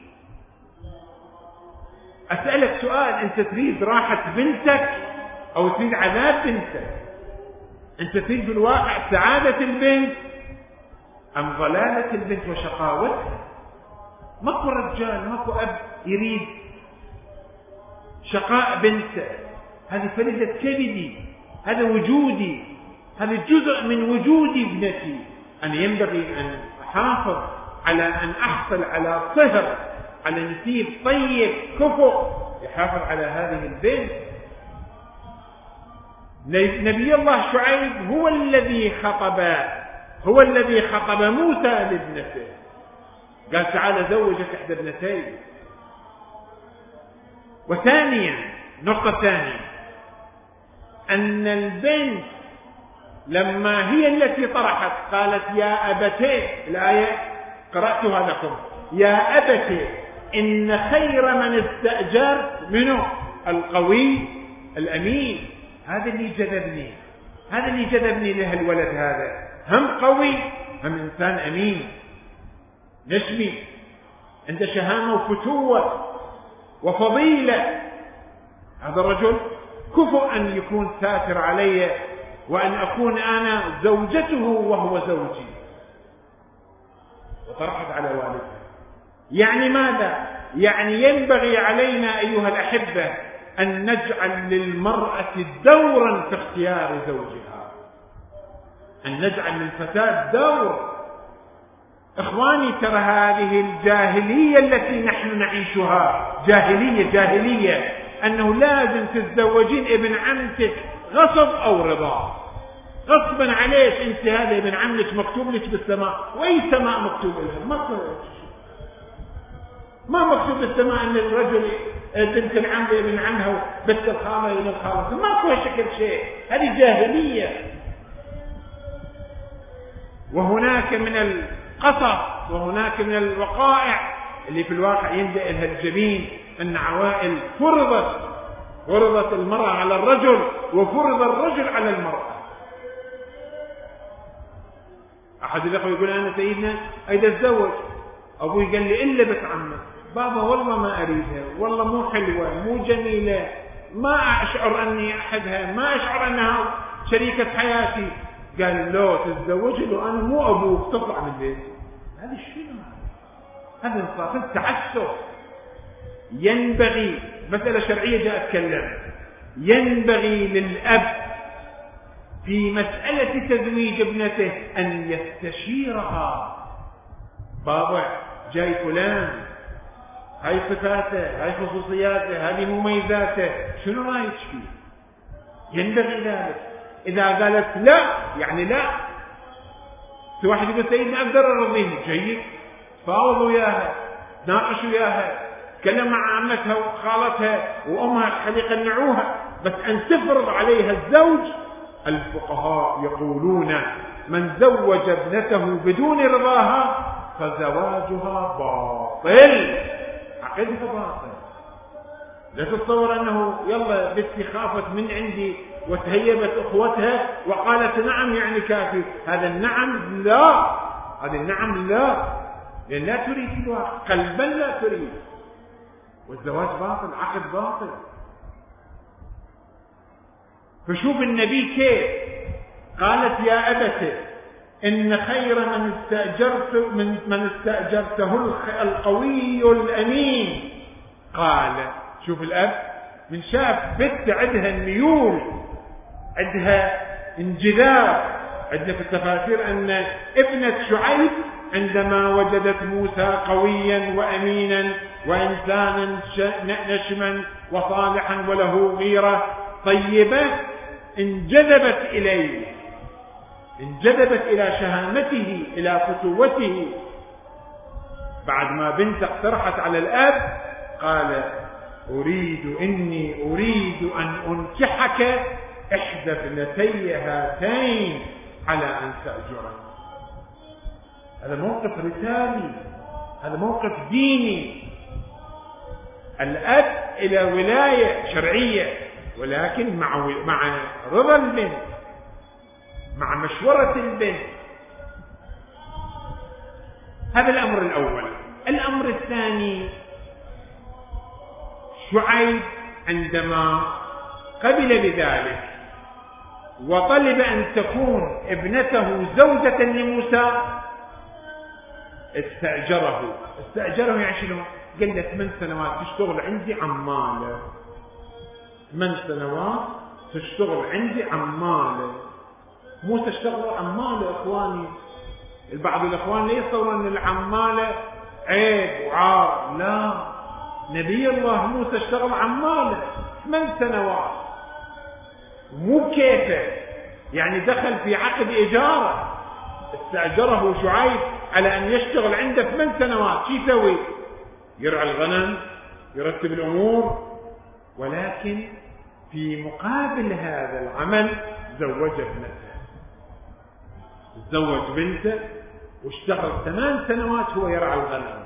أسألك سؤال، أنت تريد راحة بنتك أو تريد عذاب بنتك؟ أنت تريد بالواقع سعادة البنت أم ضلالة البنت وشقاوتها؟ ماكو رجال ماكو أب يريد شقاء بنته. هذه فلذة كبدي، هذا وجودي، هذا جزء من وجودي ابنتي. أنا ينبغي أن أحافظ على أن أحصل على طهر، على نسيب طيب كفؤ يحافظ على هذه البنت. نبي الله شعيب هو الذي خطب هو الذي خطب موسى لابنته، قال تعال زوجك إحدى ابنتي. وثانيا، نقطة ثانية، أن البنت لما هي التي طرحت قالت يا أبتي، الآية قرأتها لكم، يا أبتي إن خير من استأجرت منه القوي الأمين. هذا اللي جذبني، هذا اللي جذبني له الولد هذا، هم قوي هم إنسان أمين نشمي، عنده شهامة وفتوة وفضيلة. هذا الرجل كفؤ أن يكون ساتر علي وأن أكون أنا زوجته وهو زوجي. وطرحت على والدها. يعني ماذا؟ يعني ينبغي علينا أيها الأحبة أن نجعل للمرأة دورا في اختيار زوجها، أن نجعل للفتاة دور. إخواني، ترى هذه الجاهلية التي نحن نعيشها جاهلية جاهلية أنه لازم تتزوجين ابن عمتك غصب أو رضا، غصبا عليك. أنت هذا ابن عمك مكتوب لك بالسماء، وأي سماء مكتوب لها؟ ما ما مكتوب بالسماء أن الرجل بنت العم ابن عمها وبنت الخالة ابن الخالة، ما هو شكل شيء، هذه جاهلية. وهناك من القصص وهناك من الوقائع اللي في الواقع يندأ لها الجبين، أن عوائل فرضت فرضت المرأة على الرجل وفرض الرجل على المرأة. أحد الأخوة يقول أنا سيدنا أيضا أتزوج، أبوي قال لي إلا بنت عمك. بابا والله ما أريدها، والله مو حلوة مو جميلة، ما أشعر أني أحدها، ما أشعر أنها شريكة حياتي. قال لا تتزوج له، أنا مو أبوك، تطلع من البيت. هذا الشيء هذا انصاف التعسف. ينبغي، مسألة شرعية جاء أتكلم، ينبغي للأب في مسألة تزويج ابنته أن يستشيرها. بابا جاي فلان، هاي صفاته، هاي خصوصياته، هذه مميزاته، شنو رايك فيه؟ ينبغي ذلك. إذا قالت لا يعني لا. في واحد يقول سيدنا أقدر أرضيه، جيد، فاوض وياها، ناقش وياها، تكلم مع عمتها وخالتها وأمها خليق يقنعوها، بس أن تفرض عليها الزوج. الفقهاء يقولون من زوج ابنته بدون رضاها فزواجها باطل، عقدها باطل. لا تتصور أنه يلا بنتي خافت من عندي وتهيبت أخوتها وقالت نعم يعني كافي. هذا النعم لا، هذا النعم لا، لأن لا تريد الواقع، قلبا لا تريد، والزواج باطل، عقد باطل. فشوف النبي كيف قالت يا أبت إن خير من استأجرت من, من استأجرته القوي الأمين. قال شوف الأب من شاف بنت عندها الميول، عندها انجذاب. عندنا في التفاسير أن ابنة شعيب عندما وجدت موسى قويا وأمينا وإنسانا نشما وصالحا وله غيرة طيبة، انجذبت إليه، انجذبت إلى شهامته إلى فتوته. بعد ما بنت اقترحت على الأب قال أريد إني أريد أن أنكحك إحدى ابنتي هاتين على أن تأجرني. هذا موقف رسالي، هذا موقف ديني. الأب إلى ولاية شرعية، ولكن مع مع رضا البنت، مع مشورة البنت. هذا الأمر الأول. الأمر الثاني، شعيب عندما قبل بذلك وطلب أن تكون ابنته زوجة لموسى استأجره. استأجره يعني شنو؟ قال له ثمان سنوات تشتغل عندي عمالة، ثمان سنوات تشتغل عندي عمالة. موسى اشتغل عمالة إخواني. البعض الإخوان لا يصورون أن العمالة عيب وعار، لا، نبي الله موسى اشتغل عماله ثمان سنوات، مو كيفه، يعني دخل في عقد إجارة، استأجره شعيب على أن يشتغل عنده ثمان سنوات. شو يسوي؟ يرعى الغنم، يرتب الأمور، ولكن في مقابل هذا العمل زوج ابنته، تزوج بنته واشتغل ثمان سنوات هو يرعى الغنم.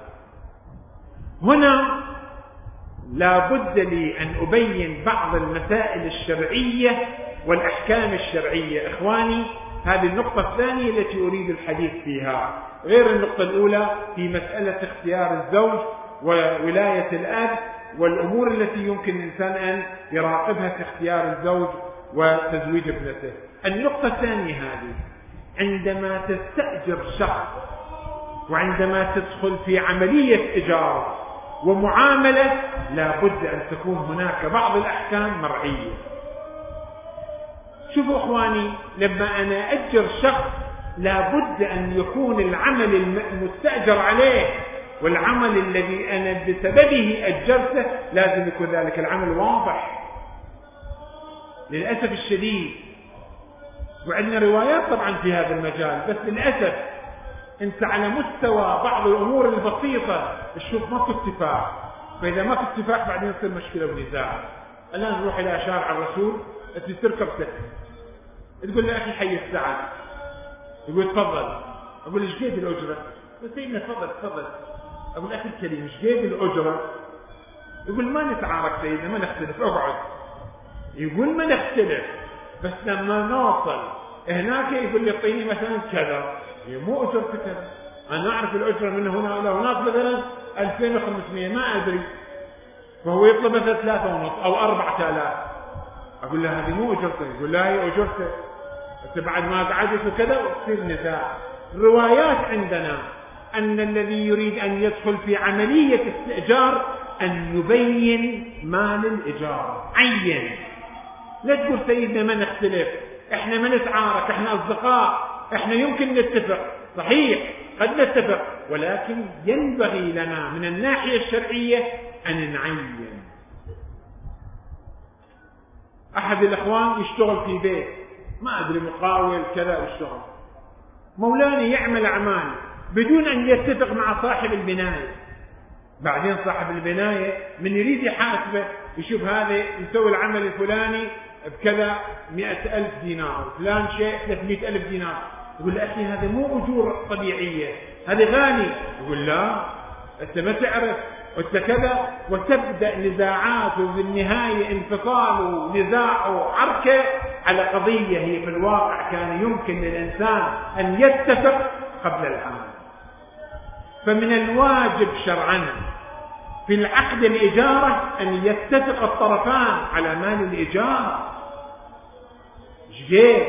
هنا لا بد لي أن أبين بعض المسائل الشرعية والأحكام الشرعية. إخواني، هذه النقطة الثانية التي أريد الحديث فيها، غير النقطة الأولى في مسألة اختيار الزوج وولاية الأب والأمور التي يمكن الإنسان أن يراقبها في اختيار الزوج وتزويج ابنته. النقطة الثانية هذه، عندما تستأجر شخص وعندما تدخل في عملية إجارة ومعاملة، لا بد أن تكون هناك بعض الأحكام مرعية. شوفوا أخواني، لما أنا أجر شخص لا بد أن يكون العمل المستأجر عليه والعمل الذي أنا بسببه أجرته لازم يكون ذلك العمل واضح. للأسف الشديد، وعندنا روايات طبعا في هذا المجال، بس للأسف أنت على مستوى بعض الأمور البسيطة تشوف ماكو اتفاق، فإذا ماكو اتفاق بعدين يصير مشكلة ونزاع. الآن نروح إلى شارع الرسول، أنت تركب تاكسي، تقول له أخي حي الساعة، يقول تفضل، أقول إيش قيد الأجرة؟ يقول سيدنا تفضل تفضل. أقول أخي الكريم إيش قيد الأجرة؟ يقول ما نتعارك سيدنا، ما نختلف، اقعد. يقول ما نختلف، بس لما نوصل هناك يقول لي اعطيني مثلا كذا، هي مو أجرة كذا، أنا أعرف الأجرة من هنا إلى هناك مثلا ألفين وخمسمائة، ما أدري، فهو يطلب مثلا ثلاثة ونص أو أربعة آلاف. أقول له هذه مو أجرته، يقول لا هي أجرته، بس بعد ما قعدت وكذا وتصير نزاع. الروايات عندنا أن الذي يريد أن يدخل في عملية استئجار أن يبين مال الإجارة، عين. لا تقول سيدنا ما نختلف، احنا ما نتعارك، احنا أصدقاء، احنا يمكن نتفق. صحيح قد نتفق، ولكن ينبغي لنا من الناحية الشرعية أن نعين. أحد الأخوان يشتغل في بيت، ما أدري مقاول كذا، يشتغل مولاني يعمل أعمال بدون أن يتفق مع صاحب البناية. بعدين صاحب البناية من يريد يحاسبه يشوف هذا يسوي العمل الفلاني بكذا مئة ألف دينار، فلان شيء ثلاثمئة ألف دينار. يقول له أخي هذا مو أجور طبيعية، هذا غالي. يقول لا أنت ما تعرف وأنت كذا، وتبدأ نزاعات، وفي النهاية انفصال ونزاع وعركة على قضية هي في الواقع كان يمكن للإنسان أن يتفق قبل العمل. فمن الواجب شرعا في العقد الإجارة أن يتفق الطرفان على مال الإجارة. جيد.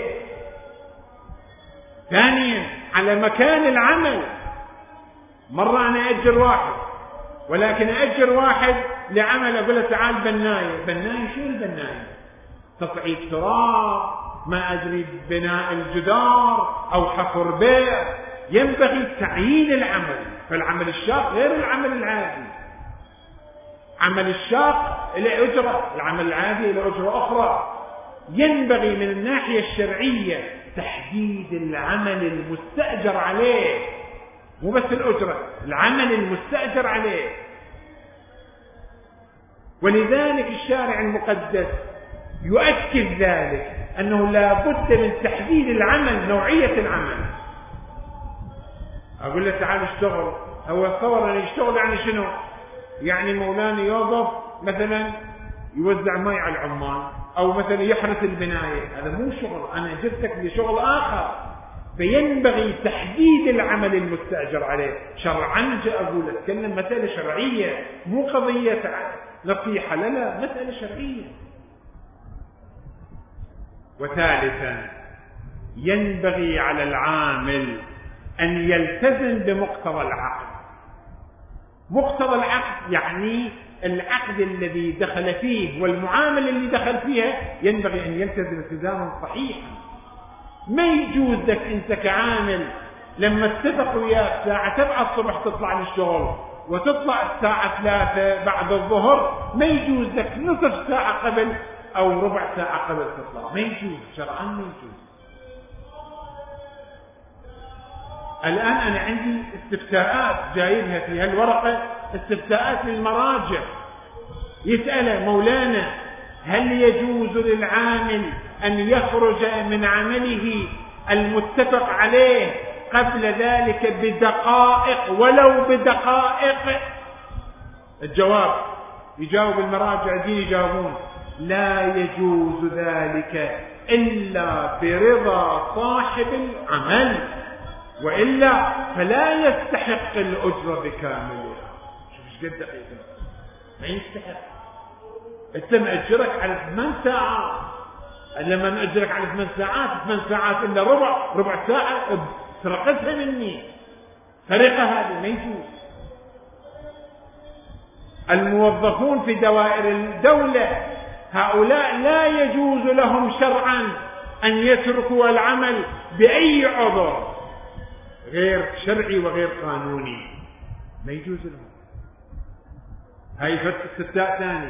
ثانيا على مكان العمل. مرة أنا أجر واحد، ولكن أجر واحد لعمل، أقول له تعال بناية. بناية شو البناية؟ تصعيد تراب، ما أدري بناء الجدار أو حفر بئر. ينبغي تعيين العمل، فالعمل الشاق غير العمل العادي. عمل الشاق له أجرة، العمل العادي له أجرة أخرى. ينبغي من الناحية الشرعية تحديد العمل المستأجر عليه، مو بس الأجرة، العمل المستأجر عليه. ولذلك الشارع المقدس يؤكد ذلك، أنه لا بد من تحديد العمل، نوعية العمل. أقول له تعال اشتغل، هو تصور أن يشتغل يعني شنو؟ يعني مولانا يوظف مثلا يوزع ماء على العمال، أو مثلا يحرس البناية. هذا مو شغل، أنا جبتك لشغل آخر. فينبغي تحديد العمل المستأجر عليه شرعا. أقول أتكلم مسألة شرعية، مو قضية نصيحة، لا لا، مسألة شرعية. وثالثا ينبغي على العامل أن يلتزم بمقتضى العقد. مقتضى العقد يعني العقد الذي دخل فيه والمعاملة اللي دخل فيها ينبغي أن يلتزم التزاما صحيحا. ما يجوز لك أنت كعامل لما اتفق وياك ساعة سبعة الصبح تطلع للشغل، وتطلع الساعة ثلاثة بعد الظهر، ما يجوز لك نصف ساعة قبل أو ربع ساعة قبل تطلع، ما يجوز شرعا، ما يجوز. الآن أنا عندي استفتاءات جايبها في هالورقة، استفتاءات للمراجع، يسأل مولانا هل يجوز للعامل أن يخرج من عمله المتفق عليه قبل ذلك بدقائق ولو بدقائق؟ الجواب يجاوب المراجع دي يجاوبون لا يجوز ذلك إلا برضا صاحب العمل، وإلا فلا يستحق الأجرة بكاملها. شوف ايش قد دقيقة، ما يستحق. انت مأجرك على ثمان ساعات، لما نأجرك على ثمان ساعات، ثمان ساعات إلا ربع ربع ساعة سرقتها مني، سرقة هذه ما يجوز. الموظفون في دوائر الدولة هؤلاء لا يجوز لهم شرعا أن يتركوا العمل بأي عذر غير شرعي وغير قانوني، ما يجوز لهم. هاي استفتاء ثاني.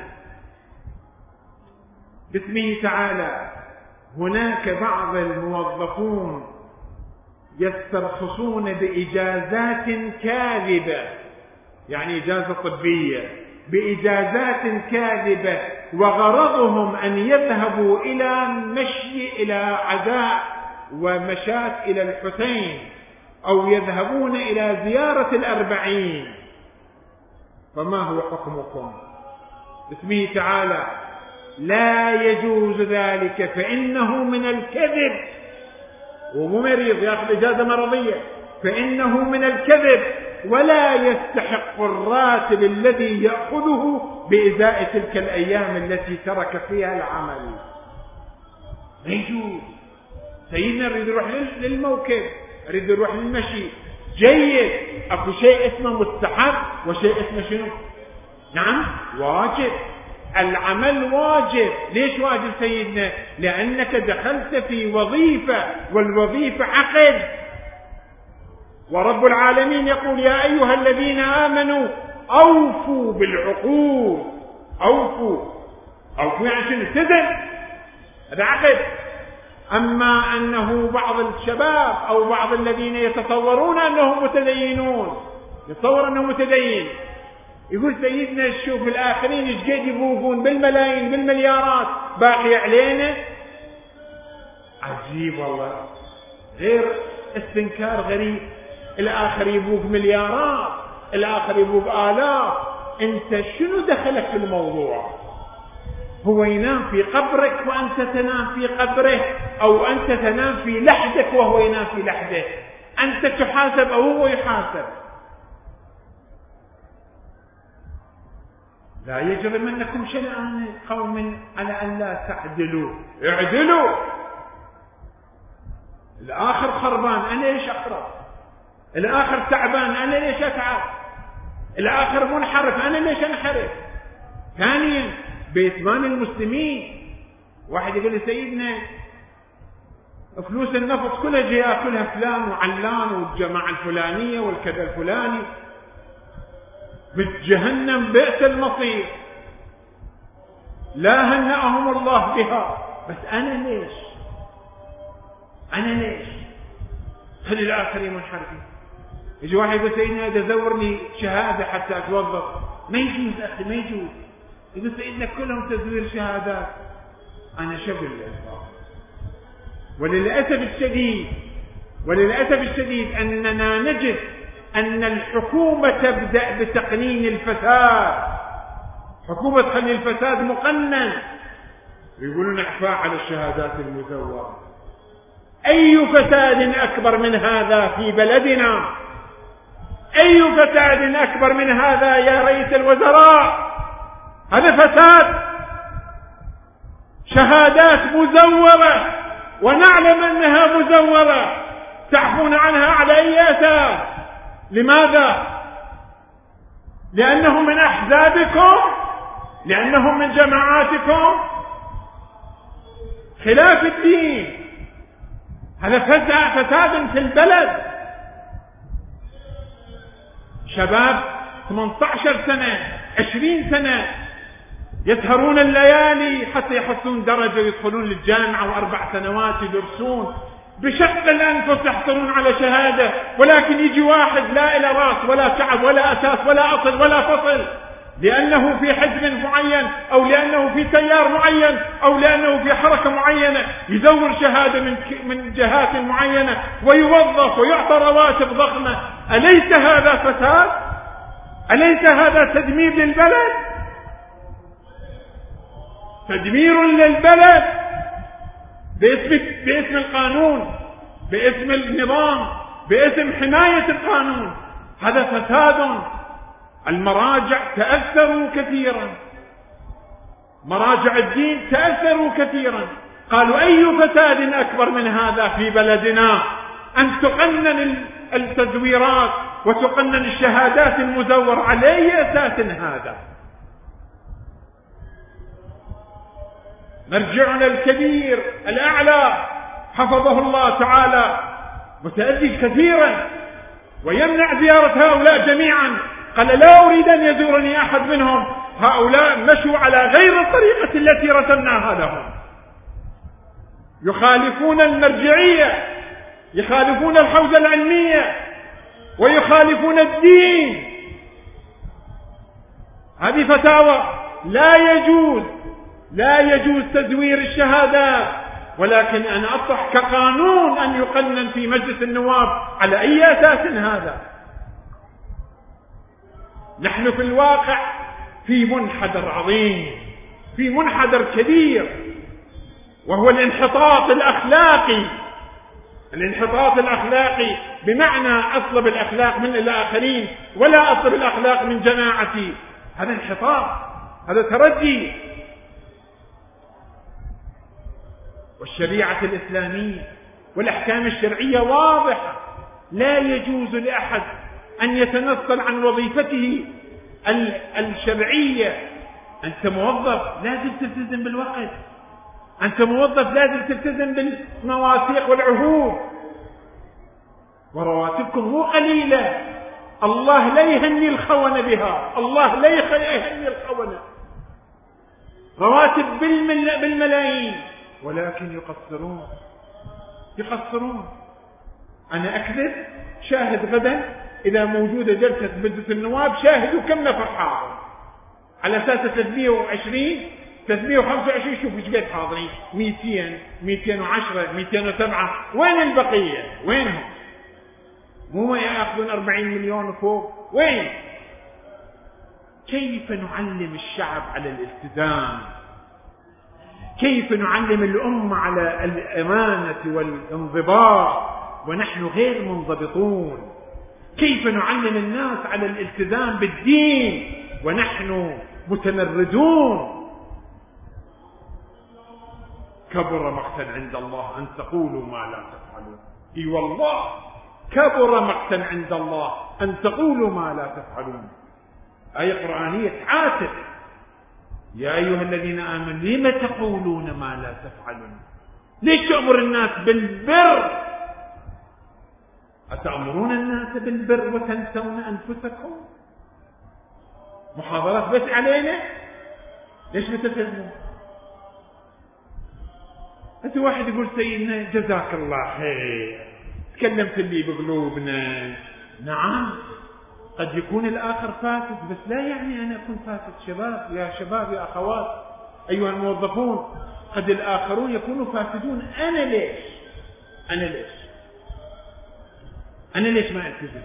باسمه تعالى هناك بعض الموظفون يسترخصون بإجازات كاذبة، يعني إجازة طبية، بإجازات كاذبة، وغرضهم أن يذهبوا إلى مشي إلى عزاء ومشاة إلى الحسين، أو يذهبون إلى زيارة الأربعين. فما هو حكمكم؟ باسمه تعالى لا يجوز ذلك فإنه من الكذب، ومو مريض يأخذ إجازة مرضية، فإنه من الكذب ولا يستحق الراتب الذي يأخذه بإزاء تلك الأيام التي ترك فيها العمل. ما يجوز. سيدنا يريد يروح للموكب، يريد يروح للمشي، جيد. أكو شيء اسمه مستحب وشيء اسمه شنو؟ نعم واجب. العمل واجب. ليش واجب سيدنا؟ لأنك دخلت في وظيفة، والوظيفة عقد، ورب العالمين يقول يا أيها الذين آمنوا أوفوا بالعقود. أوفوا أوفوا يعني شنو؟ التزم، هذا عقد. أما أنه بعض الشباب أو بعض الذين يتصورون أنهم متدينون، يتصور أنه متدين، يقول سيدنا شوف الآخرين ايش قد يبوقون بالملايين بالمليارات، باقي علينا. عجيب والله، غير استنكار غريب. الآخر يبوق مليارات، الآخر يبوق آلاف، انت شنو دخلك في الموضوع؟ هو ينام في قبرك وأنت تنام في قبره، أو أنت تنام في لحدك وهو ينام في لحده. أنت تحاسب أو هو يحاسب. لا يجرمنكم شنآن قوم على أن لا تعدلوا، اعدلوا. الآخر خربان، أنا ليش أخرب؟ الآخر تعبان، أنا ليش أتعب؟ الآخر منحرف، أنا ليش أنحرف؟ ثانيا بإثمان المسلمين. واحد يقول لي سيدنا فلوس النفط كلها جاي ياكلها فلان وعلان والجماعة الفلانية والكذا الفلاني، بالجهنم بئس المصير، لا هنأهم الله بها. بس أنا ليش؟ أنا ليش؟ خلي الآخرين منحرفين. يجي واحد يقول سيدنا إذا زورني شهادة حتى أتوظف، ما يجوز أخي، ما يجوز. يقول سيدنا كلهم تزوير شهادات. أنا شغل الإنصاف. وللأسف الشديد وللأسف الشديد أننا نجد أن الحكومة تبدأ بتقنين الفساد. حكومة تقنين الفساد مقنن، يقولون إعفاء على الشهادات المزورة. أي فساد أكبر من هذا في بلدنا؟ أي فساد أكبر من هذا يا رئيس الوزراء؟ هذا فساد. شهادات مزورة ونعلم أنها مزورة، تعفون عنها على أي أساس؟ لماذا؟ لأنهم من أحزابكم، لأنهم من جماعاتكم، خلاف الدين. هذا فساد في البلد. شباب ثمانية عشر سنة عشرين سنة يسهرون الليالي حتى يحصلون درجة ويدخلون للجامعة، وأربع سنوات يدرسون بشق الأنفس يحصلون على شهادة، ولكن يجي واحد لا إلى رأس ولا شعب ولا أساس ولا أصل ولا فصل، لأنه في حزب معين أو لأنه في تيار معين أو لأنه في حركة معينة يزور شهادة من من جهات معينة ويوظف ويعطى رواتب ضخمة. أليس هذا فساد؟ أليس هذا تدمير للبلد؟ تدمير للبلد باسم باسم القانون، باسم النظام، باسم حماية القانون. هذا فساد. المراجع تأثروا كثيرا، مراجع الدين تأثروا كثيرا، قالوا أي فساد أكبر من هذا في بلدنا، أن تقنن التزويرات وتقنن الشهادات المزور، على أي أساس هذا؟ مرجعنا الكبير الأعلى حفظه الله تعالى متأذي كثيرا ويمنع زيارة هؤلاء جميعا، قال لا أريد أن يزورني أحد منهم، هؤلاء مشوا على غير الطريقة التي رسمناها لهم، يخالفون المرجعية، يخالفون الحوزة العلمية، ويخالفون الدين. هذه فتاوى. لا يجوز لا يجوز تزوير الشهادات، ولكن أنا أطرح كقانون أن يقنن في مجلس النواب. على أي أساس هذا؟ نحن في الواقع في منحدر عظيم، في منحدر كبير، وهو الانحطاط الأخلاقي. الانحطاط الأخلاقي بمعنى أطلب الأخلاق من الآخرين ولا أطلب الأخلاق من جماعتي. هذا انحطاط، هذا تردي. والشريعة الإسلامية والأحكام الشرعية واضحة، لا يجوز لأحد أن يتنصل عن وظيفته الشرعية. أنت موظف لازم تلتزم بالوقت، أنت موظف لازم تلتزم بالمواثيق والعهود، ورواتبكم مو قليلة. الله لا يهني الخونة بها، الله لا يهني الخونة، رواتب بالملايين، ولكن يقصرون يقصرون. أنا أكذب؟ شاهد غدا إذا موجودة جلسة مجلس النواب، شاهدوا كم نفر حاضر على أساس ثلاثمئة وعشرين ثلاثمئة وخمسة وعشرين. شوف ايش قد حاضرين، مئتين مئتين وعشرة مئتين وسبعة. وين البقية؟ وينهم؟ مو يأخذون أربعين مليون وفوق؟ وين؟ كيف نعلم الشعب على الالتزام؟ كيف نعلم الأمة على الأمانة والانضباط ونحن غير منضبطون؟ كيف نعلم الناس على الالتزام بالدين ونحن متمردون؟ كبر مقتا عند الله أن تقولوا ما لا تفعلون. اي والله كبر مقتا عند الله أن تقولوا ما لا تفعلون. آية قرآنية تعاتب: يا أيها الذين آمنوا لم تقولون ما لا تفعلون؟ ليش تأمر الناس بالبر؟ أتأمرون الناس بالبر وتنسون أنفسكم؟ محاضرات بس علينا، ليش متفهمون؟ أنت واحد يقول سيدنا جزاك الله خير، تكلمت اللي بقلوبنا. نعم، قد يكون الآخر فاسد، بس لا يعني أن أكون فاسد. شباب يا شباب يا أخوات أيها الموظفون، قد الآخرون يكونوا فاسدون. أنا ليش أنا ليش أنا ليش ما ألتزم؟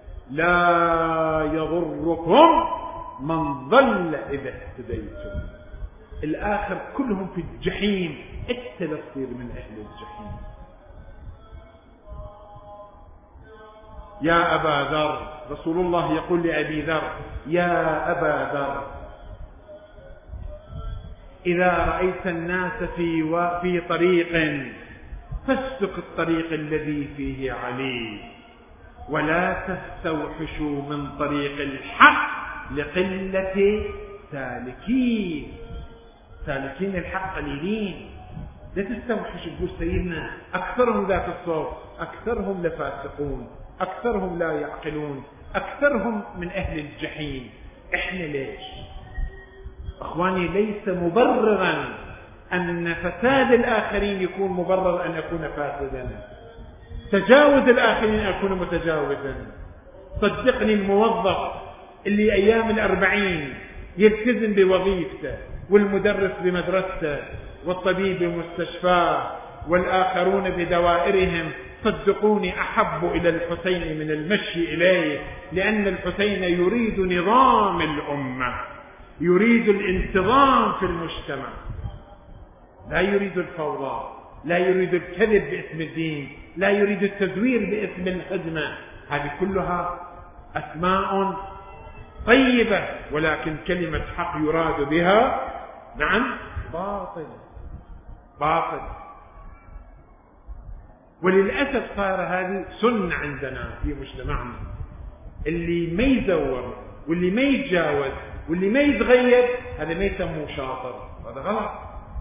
لا يضركم من ضل إذا اهتديتم. الآخر كلهم في الجحيم، أنت لا تصير من أهل الجحيم. يا أبا ذر، رسول الله يقول لأبي ذر: يا أبا ذر، إذا رأيت الناس في و... في طريق فاسلك الطريق الذي فيه علي، ولا تستوحشوا من طريق الحق لقلة سالكين. سالكين الحق قليلين، لا تستوحش. تقول سيدنا أكثرهم ذات الصوت، أكثرهم لفاسقون، أكثرهم لا يعقلون، أكثرهم من أهل الجحيم. إحنا ليش؟ أخواني، ليس مبررا أن فساد الآخرين يكون مبرر أن يكون فاسدا، تجاوز الآخرين أن يكون متجاوزا. صدقني، الموظف اللي أيام الأربعين يلتزم بوظيفته، والمدرس بمدرسته، والطبيب بمستشفاه، والآخرون بدوائرهم، صدقوني أحب إلى الحسين من المشي إليه، لأن الحسين يريد نظام الأمة، يريد الانتظام في المجتمع، لا يريد الفوضى، لا يريد الكذب باسم الدين، لا يريد التزوير باسم الخدمة. هذه كلها أسماء طيبة، ولكن كلمة حق يراد بها نعم باطل باطل. وللأسف صار هذه سنة عندنا في مجتمعنا، اللي ما يزور واللي ما يتجاوز واللي ما يتغير هذا ما يسموه شاطر، هذا غلط.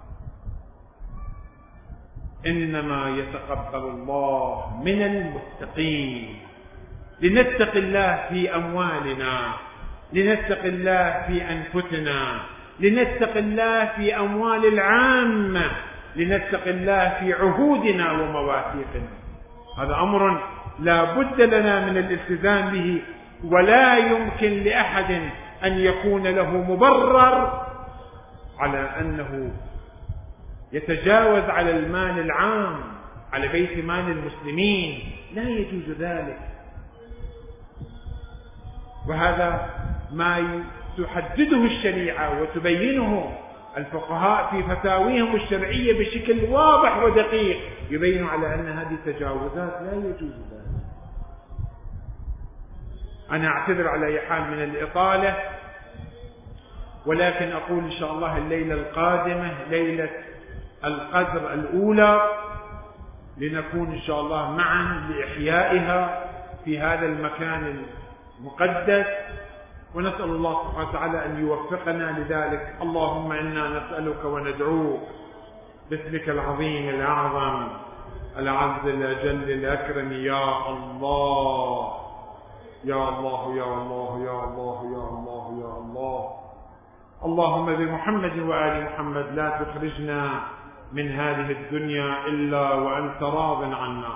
إنما يتقبل الله من المتقين. لنتقي الله في أموالنا، لنتقي الله في أنفسنا، لنتقي الله في أموال العامة، لنتقي الله في عهودنا ومواثيقنا. هذا أمر لا بد لنا من الالتزام به، ولا يمكن لأحد أن يكون له مبرر على أنه يتجاوز على المال العام، على بيت مال المسلمين، لا يجوز ذلك. وهذا ما تحدده الشريعة وتبينه الفقهاء في فتاويهم الشرعية بشكل واضح ودقيق، يبين على أن هذه تجاوزات لا يجوز ذلك. أنا أعتذر على أي حال من الإطالة، ولكن أقول إن شاء الله الليلة القادمة ليلة القدر الأولى، لنكون إن شاء الله معا لإحيائها في هذا المكان المقدس، ونسأل الله سبحانه وتعالى أن يوفقنا لذلك. اللهم إنا نسألك وندعوك باسمك العظيم الأعظم العز الأجل الأكرم، يا الله يا الله يا الله يا الله يا الله يا الله. اللهم بمحمد وآل محمد لا تخرجنا من هذه الدنيا إلا وأنت راض عنا.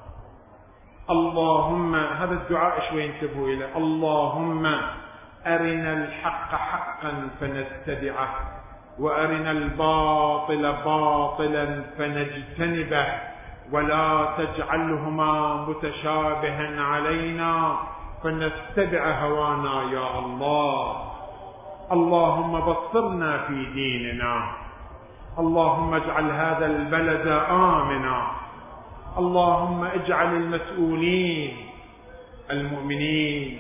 اللهم، هذا الدعاء شوي انتبهوا إليه، اللهم أرنا الحق حقا فنتبعه، وأرنا الباطل باطلا فنجتنبه، ولا تجعلهما متشابها علينا فنتبع هوانا يا الله. اللهم بصرنا في ديننا، اللهم اجعل هذا البلد آمنا، اللهم اجعل المسؤولين المؤمنين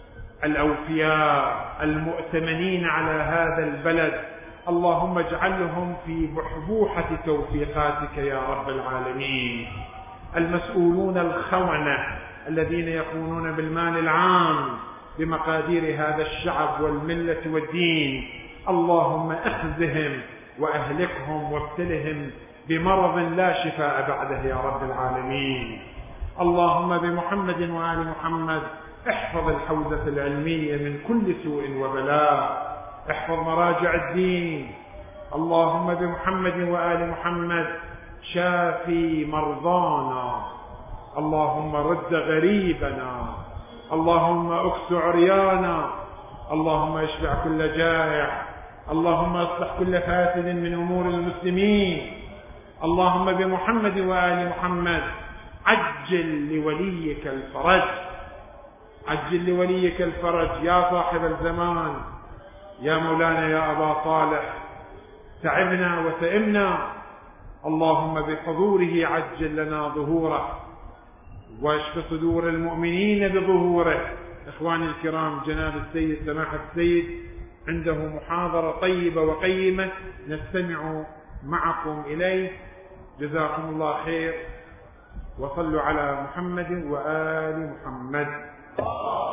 الأوفياء المؤتمنين على هذا البلد، اللهم اجعلهم في بحبوحة توفيقاتك يا رب العالمين. المسؤولون الخونة الذين يخونون بالمال العام بمقادير هذا الشعب والملة والدين، اللهم اخزهم وأهلكهم وابتلهم بمرض لا شفاء بعده يا رب العالمين. اللهم بمحمد وآل محمد احفظ الحوزة العلمية من كل سوء وبلاء، احفظ مراجع الدين. اللهم بمحمد وآل محمد شافي مرضانا، اللهم رد غريبنا، اللهم اكس عريانا، اللهم اشفع كل جائع، اللهم اصلح كل فاسد من أمور المسلمين. اللهم بمحمد وآل محمد عجل لوليك الفرج، عجل لوليك الفرج يا صاحب الزمان، يا مولانا يا أبا صالح، تعبنا وسئمنا، اللهم بحضوره عجل لنا ظهوره، واشف صدور المؤمنين بظهوره. إخواني الكرام، جناب السيد سماحة السيد عنده محاضرة طيبة وقيمة نستمع معكم إليه، جزاكم الله خير، وصلوا على محمد وآل محمد.